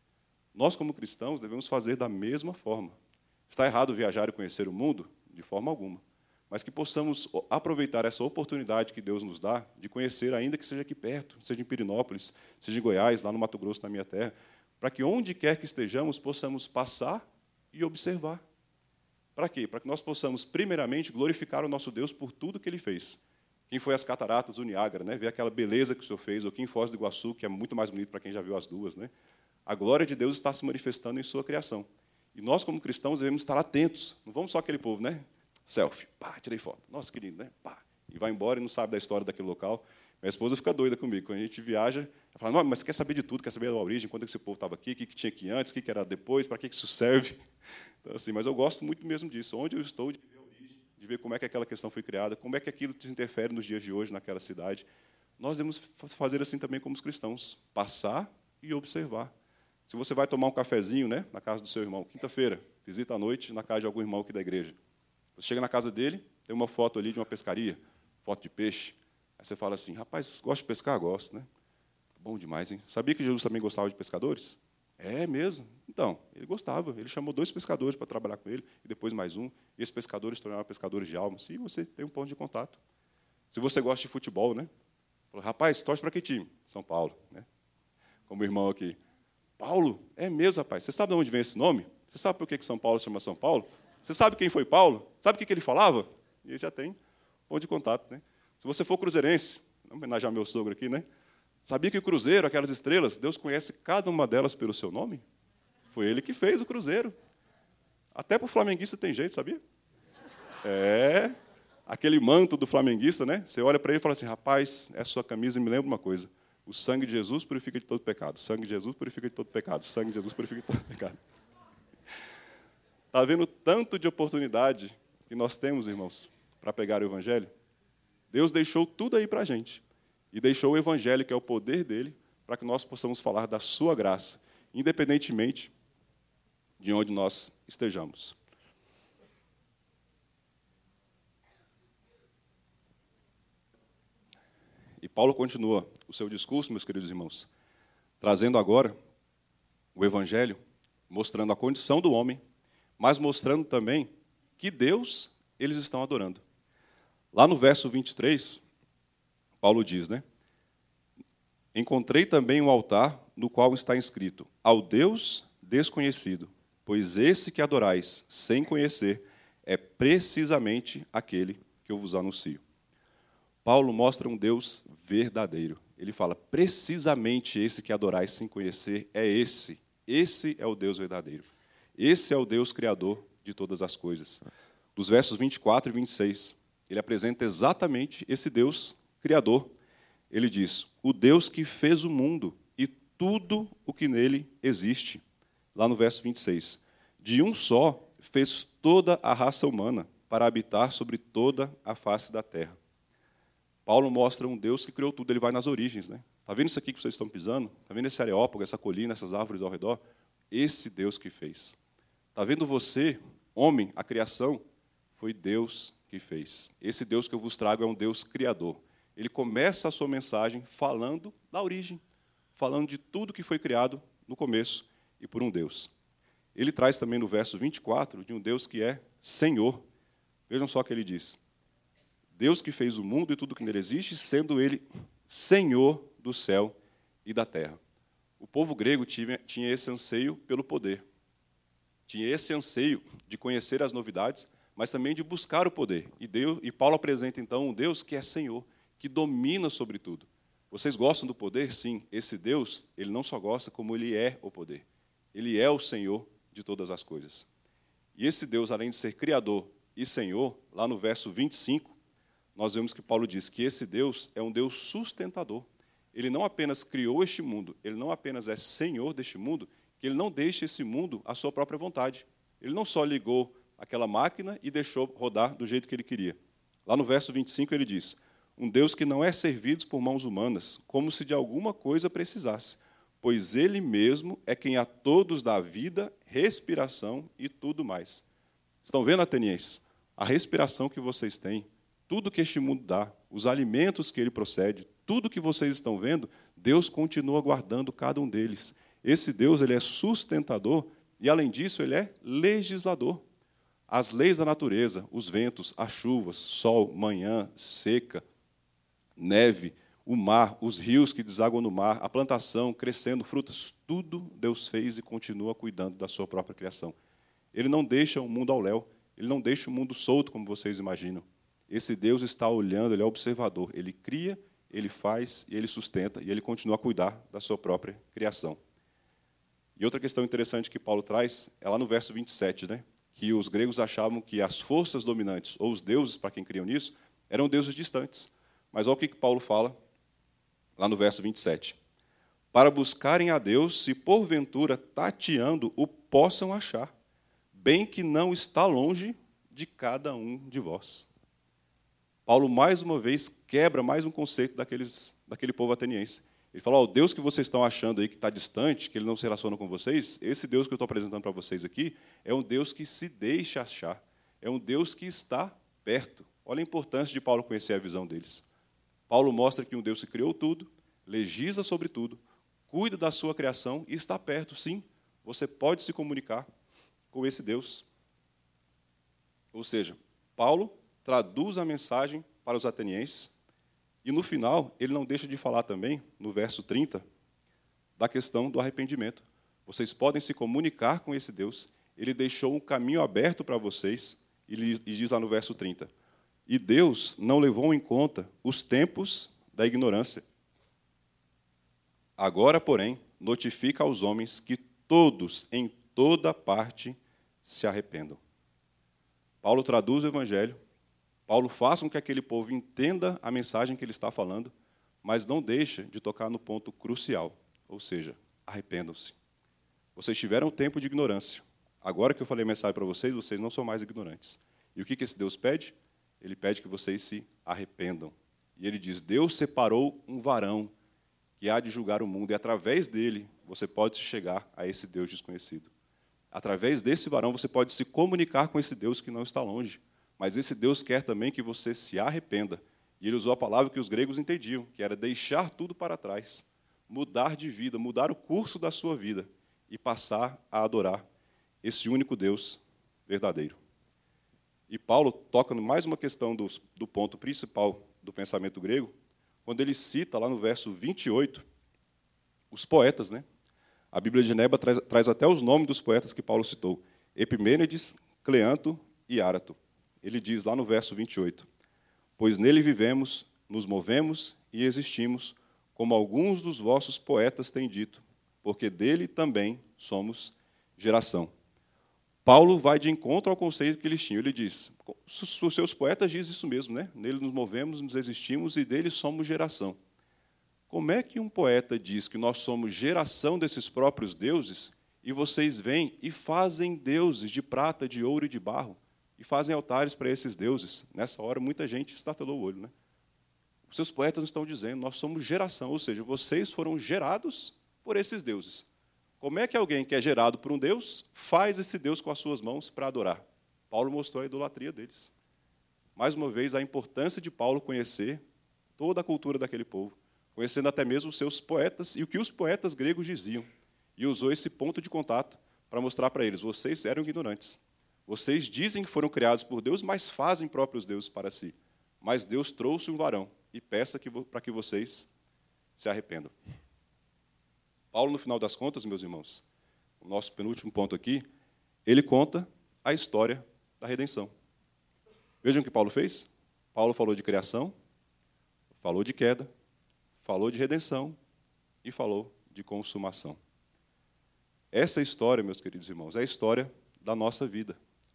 Nós, como cristãos, devemos fazer da mesma forma. Está errado viajar e conhecer o mundo? De forma alguma. Mas que possamos aproveitar essa oportunidade que Deus nos dá de conhecer, ainda que seja aqui perto, seja em Pirinópolis, seja em Goiás, lá no Mato Grosso, na minha terra, para que onde quer que estejamos, possamos passar e observar. Para quê? Para que nós possamos, primeiramente, glorificar o nosso Deus por tudo que Ele fez. Quem foi às cataratas do Niágara, né? Ver aquela beleza que o Senhor fez, ou quem em Foz do Iguaçu, que é muito mais bonito para quem já viu as duas, né? A glória de Deus está se manifestando em sua criação. E nós, como cristãos, devemos estar atentos. Não vamos só aquele povo, né? Selfie, pá, tirei foto. Nossa, que lindo, né? Pá. E vai embora e não sabe da história daquele local. Minha esposa fica doida comigo. Quando a gente viaja, ela fala: mas você quer saber de tudo, quer saber da origem, quando esse povo estava aqui, o que tinha aqui antes, o que era depois, para que isso serve. Então, assim, mas eu gosto muito mesmo disso. Onde eu estou, de ver a origem, de ver como é que aquela questão foi criada, como é que aquilo se interfere nos dias de hoje naquela cidade. Nós devemos fazer assim também como os cristãos, passar e observar. Se você vai tomar um cafezinho, né, na casa do seu irmão, quinta-feira, visita à noite na casa de algum irmão aqui da igreja. Você chega na casa dele, tem uma foto ali de uma pescaria, foto de peixe. Aí você fala assim: rapaz, gosta de pescar? Gosto, né? Bom demais, hein? Sabia que Jesus também gostava de pescadores? É mesmo. Então, ele gostava. Ele chamou 2 pescadores para trabalhar com ele, e depois mais um. E esses pescadores se tornaram pescadores de almas. E você tem um ponto de contato. Se você gosta de futebol, né? Falou: rapaz, torce para que time? São Paulo, né? como o irmão aqui. Paulo? É mesmo, rapaz. Você sabe de onde vem esse nome? Você sabe por que São Paulo se chama São Paulo? Você sabe quem foi Paulo? Sabe o que ele falava? E já tem ponto de contato, né? Se você for cruzeirense, vou homenagear meu sogro aqui, né? Sabia que o cruzeiro, aquelas estrelas, Deus conhece cada uma delas pelo seu nome? Foi ele que fez o cruzeiro. Até para o flamenguista tem jeito, sabia? É, aquele manto do flamenguista, né? Você olha para ele e fala assim, rapaz, essa sua camisa me lembra uma coisa. O sangue de Jesus purifica de todo pecado. O sangue de Jesus purifica de todo pecado. O sangue de Jesus purifica de todo pecado. Está vendo tanto de oportunidade que nós temos, irmãos, para pegar o Evangelho? Deus deixou tudo aí para a gente. E deixou o Evangelho, que é o poder dele, para que nós possamos falar da sua graça, independentemente de onde nós estejamos. E Paulo continua o seu discurso, meus queridos irmãos, trazendo agora o Evangelho, mostrando a condição do homem, mas mostrando também que Deus eles estão adorando. Lá no verso 23, Paulo diz, né? Encontrei também um altar no qual está escrito, ao Deus desconhecido, pois esse que adorais sem conhecer é precisamente aquele que eu vos anuncio. Paulo mostra um Deus verdadeiro. Ele fala, precisamente esse que adorais sem conhecer é esse. Esse é o Deus verdadeiro. Esse é o Deus criador de todas as coisas. Dos versos 24 e 26, ele apresenta exatamente esse Deus criador. Ele diz, o Deus que fez o mundo e tudo o que nele existe. Lá no verso 26, de um só fez toda a raça humana para habitar sobre toda a face da terra. Paulo mostra um Deus que criou tudo, ele vai nas origens, né? Está vendo isso aqui que vocês estão pisando? Está vendo esse areópago, essa colina, essas árvores ao redor? Esse Deus que fez. Está vendo você, homem, a criação? Foi Deus que fez. Esse Deus que eu vos trago é um Deus criador. Ele começa a sua mensagem falando da origem, falando de tudo que foi criado no começo e por um Deus. Ele traz também no verso 24 de um Deus que é Senhor. Vejam só o que ele diz. Deus que fez o mundo e tudo que nele existe, sendo ele Senhor do céu e da terra. O povo grego tinha esse anseio pelo poder. Tinha esse anseio de conhecer as novidades, mas também de buscar o poder. E Paulo apresenta, então, um Deus que é Senhor, que domina sobre tudo. Vocês gostam do poder? Sim. Esse Deus, ele não só gosta, como ele é o poder. Ele é o Senhor de todas as coisas. E esse Deus, além de ser Criador e Senhor, lá no verso 25, nós vemos que Paulo diz que esse Deus é um Deus sustentador. Ele não apenas criou este mundo, ele não apenas é Senhor deste mundo, que ele não deixa esse mundo à sua própria vontade. Ele não só ligou aquela máquina e deixou rodar do jeito que ele queria. Lá no verso 25 ele diz, um Deus que não é servido por mãos humanas, como se de alguma coisa precisasse, pois ele mesmo é quem a todos dá vida, respiração e tudo mais. Estão vendo, atenienses? A respiração que vocês têm, tudo que este mundo dá, os alimentos que ele procede, tudo que vocês estão vendo, Deus continua guardando cada um deles. Esse Deus ele é sustentador e, além disso, ele é legislador. As leis da natureza, os ventos, as chuvas, sol, manhã, seca, neve, o mar, os rios que desaguam no mar, a plantação, crescendo, frutas, tudo Deus fez e continua cuidando da sua própria criação. Ele não deixa o mundo ao léu, ele não deixa o mundo solto, como vocês imaginam. Esse Deus está olhando, ele é observador. Ele cria, ele faz, e ele sustenta, e ele continua a cuidar da sua própria criação. E outra questão interessante que Paulo traz é lá no verso 27, né? Que os gregos achavam que as forças dominantes, ou os deuses, para quem criam nisso, eram deuses distantes. Mas olha o que Paulo fala lá no verso 27. Para buscarem a Deus, se porventura, tateando, o possam achar, bem que não está longe de cada um de vós. Paulo, mais uma vez, quebra mais um conceito daquele povo ateniense. Ele fala, o Deus que vocês estão achando aí que está distante, que ele não se relaciona com vocês, esse Deus que eu estou apresentando para vocês aqui, é um Deus que se deixa achar, é um Deus que está perto. Olha a importância de Paulo conhecer a visão deles. Paulo mostra que um Deus que criou tudo, legisla sobre tudo, cuida da sua criação e está perto, sim. Você pode se comunicar com esse Deus. Ou seja, Paulo traduz a mensagem para os atenienses, e no final, ele não deixa de falar também, no verso 30, da questão do arrependimento. Vocês podem se comunicar com esse Deus. Ele deixou um caminho aberto para vocês, e diz lá no verso 30, e Deus não levou em conta os tempos da ignorância. Agora, porém, notifica aos homens que todos, em toda parte, se arrependam. Paulo traduz o Evangelho, Paulo faz com que aquele povo entenda a mensagem que ele está falando, mas não deixa de tocar no ponto crucial, ou seja, arrependam-se. Vocês tiveram tempo de ignorância. Agora que eu falei a mensagem para vocês, vocês não são mais ignorantes. E o que esse Deus pede? Ele pede que vocês se arrependam. E ele diz, Deus separou um varão que há de julgar o mundo, e através dele você pode chegar a esse Deus desconhecido. Através desse varão você pode se comunicar com esse Deus que não está longe. Mas esse Deus quer também que você se arrependa. E ele usou a palavra que os gregos entendiam, que era deixar tudo para trás, mudar de vida, mudar o curso da sua vida e passar a adorar esse único Deus verdadeiro. E Paulo toca mais uma questão do ponto principal do pensamento grego, quando ele cita lá no verso 28, os poetas, né? A Bíblia de Genebra traz até os nomes dos poetas que Paulo citou, Epimênides, Cleanto e Árato. Ele diz lá no verso 28, pois nele vivemos, nos movemos e existimos, como alguns dos vossos poetas têm dito, porque dele também somos geração. Paulo vai de encontro ao conceito que eles tinham. Ele diz, os seus poetas dizem isso mesmo, né? Nele nos movemos, nos existimos e dele somos geração. Como é que um poeta diz que nós somos geração desses próprios deuses e vocês vêm e fazem deuses de prata, de ouro e de barro e fazem altares para esses deuses? Nessa hora, muita gente estatelou o olho, né? Os seus poetas estão dizendo, nós somos geração, ou seja, vocês foram gerados por esses deuses. Como é que alguém que é gerado por um Deus faz esse Deus com as suas mãos para adorar? Paulo mostrou a idolatria deles. Mais uma vez, a importância de Paulo conhecer toda a cultura daquele povo, conhecendo até mesmo os seus poetas e o que os poetas gregos diziam. E usou esse ponto de contato para mostrar para eles, vocês eram ignorantes. Vocês dizem que foram criados por Deus, mas fazem próprios deuses para si. Mas Deus trouxe um varão e peça para que vocês se arrependam. Paulo, no final das contas, meus irmãos, o nosso penúltimo ponto aqui, ele conta a história da redenção. Vejam o que Paulo fez. Paulo falou de criação, falou de queda, falou de redenção e falou de consumação. Essa história, meus queridos irmãos, é a história da nossa vida.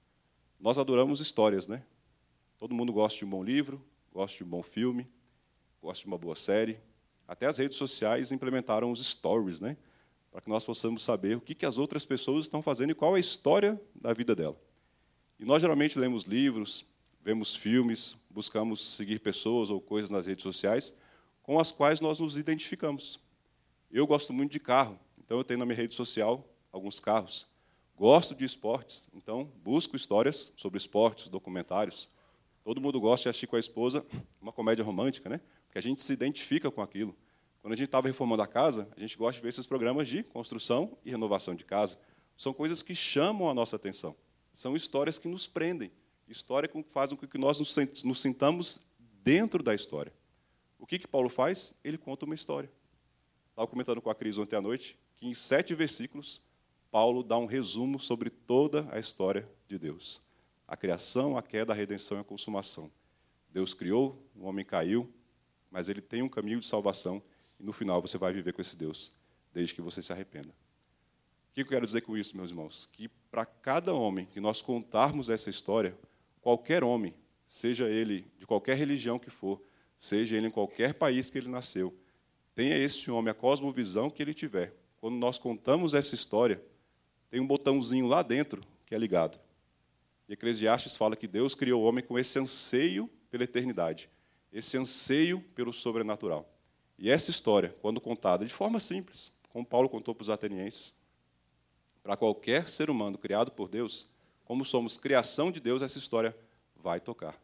Nós adoramos histórias, né? Todo mundo gosta de um bom livro, gosta de um bom filme, gosta de uma boa série. Até as redes sociais implementaram os stories, né? Para que nós possamos saber o que as outras pessoas estão fazendo e qual é a história da vida dela. E nós geralmente lemos livros, vemos filmes, buscamos seguir pessoas ou coisas nas redes sociais com as quais nós nos identificamos. Eu gosto muito de carro, então eu tenho na minha rede social alguns carros. Gosto de esportes, então busco histórias sobre esportes, documentários. Todo mundo gosta de assistir com a esposa uma comédia romântica, né? Porque a gente se identifica com aquilo. Quando a gente estava reformando a casa, a gente gosta de ver esses programas de construção e renovação de casa. São coisas que chamam a nossa atenção. São histórias que nos prendem. Histórias que fazem com que nós nos sintamos dentro da história. O que Paulo faz? Ele conta uma história. Estava comentando com a Cris ontem à noite que, em 7 versículos, Paulo dá um resumo sobre toda a história de Deus. A criação, a queda, a redenção e a consumação. Deus criou, o homem caiu, mas ele tem um caminho de salvação e, no final, você vai viver com esse Deus, desde que você se arrependa. O que eu quero dizer com isso, meus irmãos? Que, para cada homem que nós contarmos essa história, qualquer homem, seja ele de qualquer religião que for, seja ele em qualquer país que ele nasceu, tenha esse homem a cosmovisão que ele tiver. Quando nós contamos essa história, tem um botãozinho lá dentro que é ligado. E Eclesiastes fala que Deus criou o homem com esse anseio pela eternidade, esse anseio pelo sobrenatural. E essa história, quando contada de forma simples, como Paulo contou para os atenienses, para qualquer ser humano criado por Deus, como somos criação de Deus, essa história vai tocar.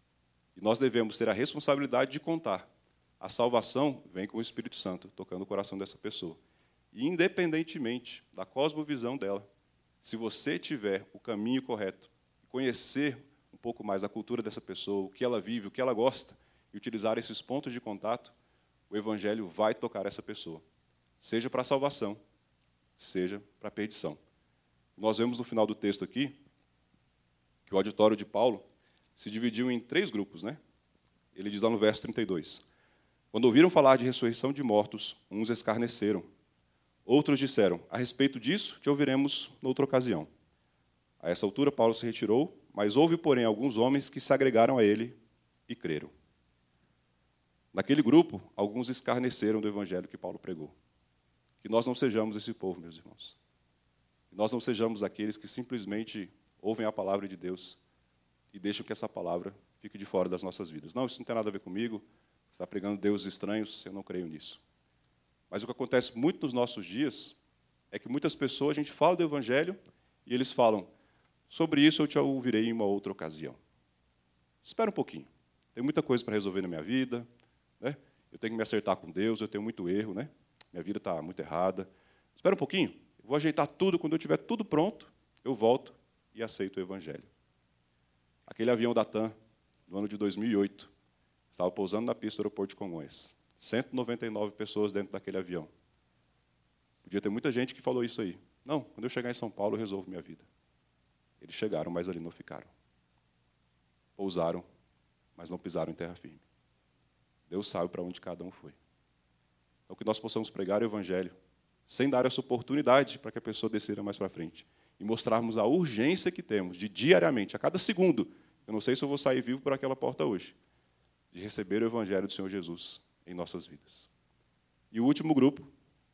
E nós devemos ter a responsabilidade de contar. A salvação vem com o Espírito Santo, tocando o coração dessa pessoa. E, independentemente da cosmovisão dela, se você tiver o caminho correto, conhecer um pouco mais da cultura dessa pessoa, o que ela vive, o que ela gosta, e utilizar esses pontos de contato, o Evangelho vai tocar essa pessoa. seja para a salvação, seja para a perdição. Nós vemos no final do texto aqui que o auditório de Paulo se dividiu em 3 grupos, né? Ele diz lá no verso 32, quando ouviram falar de ressurreição de mortos, uns escarneceram. Outros disseram, a respeito disso, te ouviremos noutra ocasião. A essa altura, Paulo se retirou, mas houve, porém, alguns homens que se agregaram a ele e creram. Naquele grupo, alguns escarneceram do evangelho que Paulo pregou. Que nós não sejamos esse povo, meus irmãos. Que nós não sejamos aqueles que simplesmente ouvem a palavra de Deus e deixam que essa palavra fique de fora das nossas vidas. Não, isso não tem nada a ver comigo, você está pregando deuses estranhos, eu não creio nisso. Mas o que acontece muito nos nossos dias é que muitas pessoas, a gente fala do evangelho e eles falam, sobre isso eu te ouvirei em uma outra ocasião. Espera um pouquinho, tem muita coisa para resolver na minha vida, né? Eu tenho que me acertar com Deus, eu tenho muito erro, né? Minha vida está muito errada. Espera um pouquinho, eu vou ajeitar tudo, quando eu tiver tudo pronto, eu volto e aceito o evangelho. Aquele avião da TAM, no ano de 2008, estava pousando na pista do aeroporto de Congonhas. 199 pessoas dentro daquele avião. Podia ter muita gente que falou isso aí. Não, quando eu chegar em São Paulo, eu resolvo minha vida. Eles chegaram, mas ali não ficaram. Pousaram, mas não pisaram em terra firme. Deus sabe para onde cada um foi. Então, que nós possamos pregar o evangelho, sem dar essa oportunidade para que a pessoa desça mais para frente. E mostrarmos a urgência que temos de diariamente, a cada segundo, eu não sei se eu vou sair vivo por aquela porta hoje, de receber o evangelho do Senhor Jesus em nossas vidas. E o último grupo,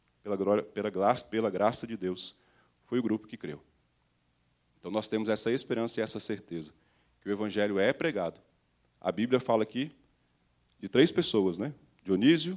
pela graça de Deus, foi o grupo que creu. Então nós temos essa esperança e essa certeza, que o evangelho é pregado. A Bíblia fala aqui de 3 pessoas, né? Dionísio,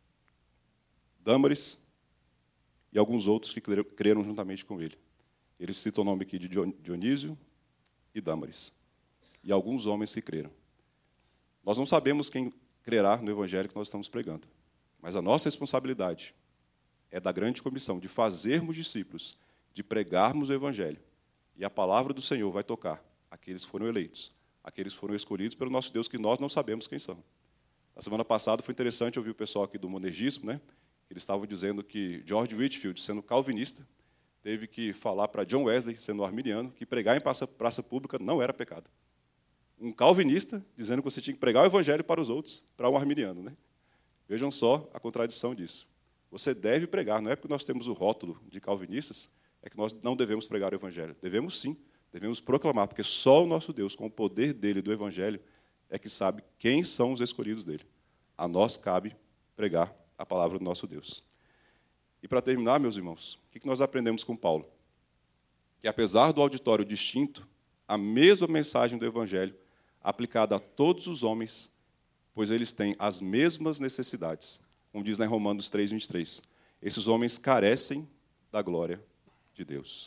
Dâmaris e alguns outros que creram juntamente com ele. Ele cita o nome aqui de Dionísio e Dâmaris. E alguns homens que creram. Nós não sabemos quem crerá no evangelho que nós estamos pregando. Mas a nossa responsabilidade é da grande comissão de fazermos discípulos, de pregarmos o evangelho. E a palavra do Senhor vai tocar aqueles que foram eleitos, aqueles que foram escolhidos pelo nosso Deus, que nós não sabemos quem são. Na semana passada foi interessante ouvir o pessoal aqui do monergismo, né? Eles estavam dizendo que George Whitefield, sendo calvinista, teve que falar para John Wesley, sendo arminiano, que pregar em praça pública não era pecado. Um calvinista dizendo que você tinha que pregar o evangelho para os outros, para um arminiano, né? Vejam só a contradição disso. Você deve pregar, não é porque nós temos o rótulo de calvinistas, é que nós não devemos pregar o evangelho. Devemos sim, devemos proclamar, porque só o nosso Deus, com o poder dele, do evangelho, é que sabe quem são os escolhidos dele. A nós cabe pregar a palavra do nosso Deus. E para terminar, meus irmãos, o que nós aprendemos com Paulo? Que apesar do auditório distinto, a mesma mensagem do evangelho aplicada a todos os homens, pois eles têm as mesmas necessidades. Como diz lá em Romanos 3:23. Esses homens carecem da glória de Deus.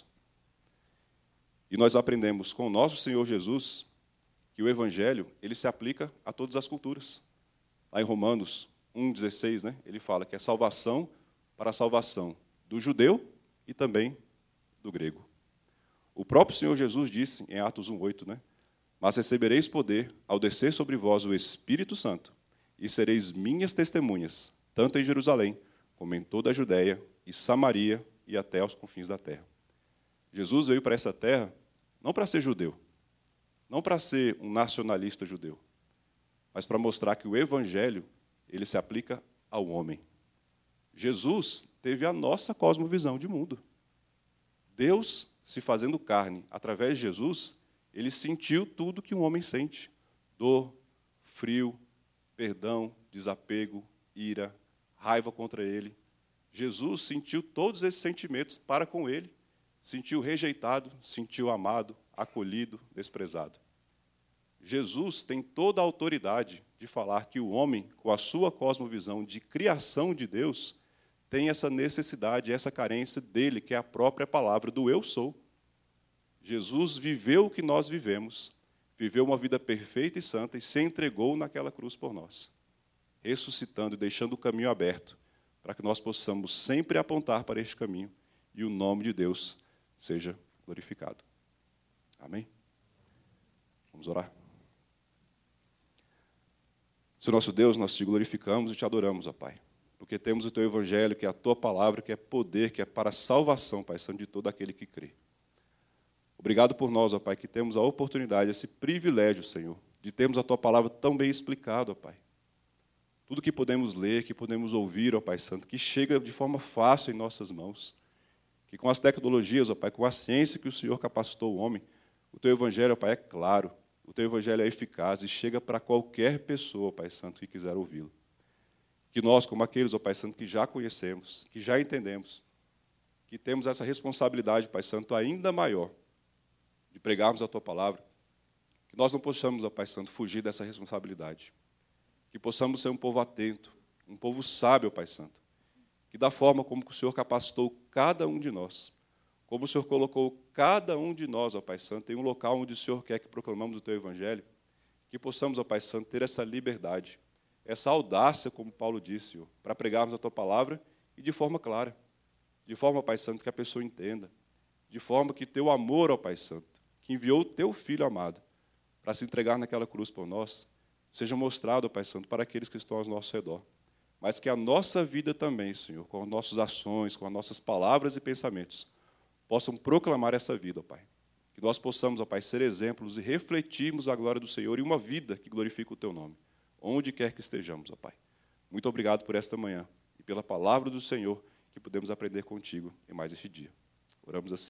E nós aprendemos com o nosso Senhor Jesus que o evangelho, ele se aplica a todas as culturas. Lá em Romanos 1:16, né, ele fala que é salvação para a salvação do judeu e também do grego. O próprio Senhor Jesus disse em Atos 1:8, né, mas recebereis poder ao descer sobre vós o Espírito Santo, e sereis minhas testemunhas, tanto em Jerusalém, como em toda a Judéia e Samaria e até aos confins da terra. Jesus veio para essa terra não para ser judeu, não para ser um nacionalista judeu, mas para mostrar que o evangelho, ele se aplica ao homem. Jesus teve a nossa cosmovisão de mundo. Deus, se fazendo carne através de Jesus, ele sentiu tudo que um homem sente: dor, frio, perdão, desapego, ira, raiva contra ele. Jesus sentiu todos esses sentimentos para com ele, sentiu rejeitado, sentiu amado, acolhido, desprezado. Jesus tem toda a autoridade de falar que o homem, com a sua cosmovisão de criação de Deus, tem essa necessidade, essa carência dele, que é a própria palavra do eu sou. Jesus viveu o que nós vivemos, viveu uma vida perfeita e santa e se entregou naquela cruz por nós, ressuscitando e deixando o caminho aberto para que nós possamos sempre apontar para este caminho e o nome de Deus seja glorificado. Amém? Vamos orar? Senhor nosso Deus, nós te glorificamos e te adoramos, ó Pai. porque temos o Teu Evangelho, que é a Tua palavra, que é poder, que é para a salvação, Pai Santo, de todo aquele que crê. Obrigado por nós, ó Pai, que temos a oportunidade, esse privilégio, Senhor, de termos a Tua palavra tão bem explicada, ó Pai. Tudo que podemos ler, que podemos ouvir, ó Pai Santo, que chega de forma fácil em nossas mãos. Que com as tecnologias, ó Pai, com a ciência que o Senhor capacitou o homem, o Teu Evangelho, ó Pai, é claro, o Teu Evangelho é eficaz e chega para qualquer pessoa, ó Pai Santo, que quiser ouvi-lo. Que nós, como aqueles, ó Pai Santo, que já conhecemos, que já entendemos, que temos essa responsabilidade, Pai Santo, ainda maior, de pregarmos a Tua palavra, que nós não possamos, ó Pai Santo, fugir dessa responsabilidade. Que possamos ser um povo atento, um povo sábio, ó Pai Santo, que da forma como o Senhor capacitou cada um de nós, como o Senhor colocou cada um de nós, ó Pai Santo, em um local onde o Senhor quer que proclamamos o Teu Evangelho, que possamos, ó Pai Santo, ter essa liberdade, essa audácia, como Paulo disse, Senhor, para pregarmos a Tua palavra e de forma clara, de forma, ó Pai Santo, que a pessoa entenda, de forma que Teu amor, ó Pai Santo, que enviou o Teu Filho amado para se entregar naquela cruz por nós, seja mostrado, ó Pai Santo, para aqueles que estão ao nosso redor. Mas que a nossa vida também, Senhor, com as nossas ações, com as nossas palavras e pensamentos, possam proclamar essa vida, ó Pai. Que nós possamos, ó Pai, ser exemplos e refletirmos a glória do Senhor e uma vida que glorifique o Teu nome, onde quer que estejamos, ó Pai. Muito obrigado por esta manhã e pela palavra do Senhor que podemos aprender contigo em mais este dia. Oramos assim.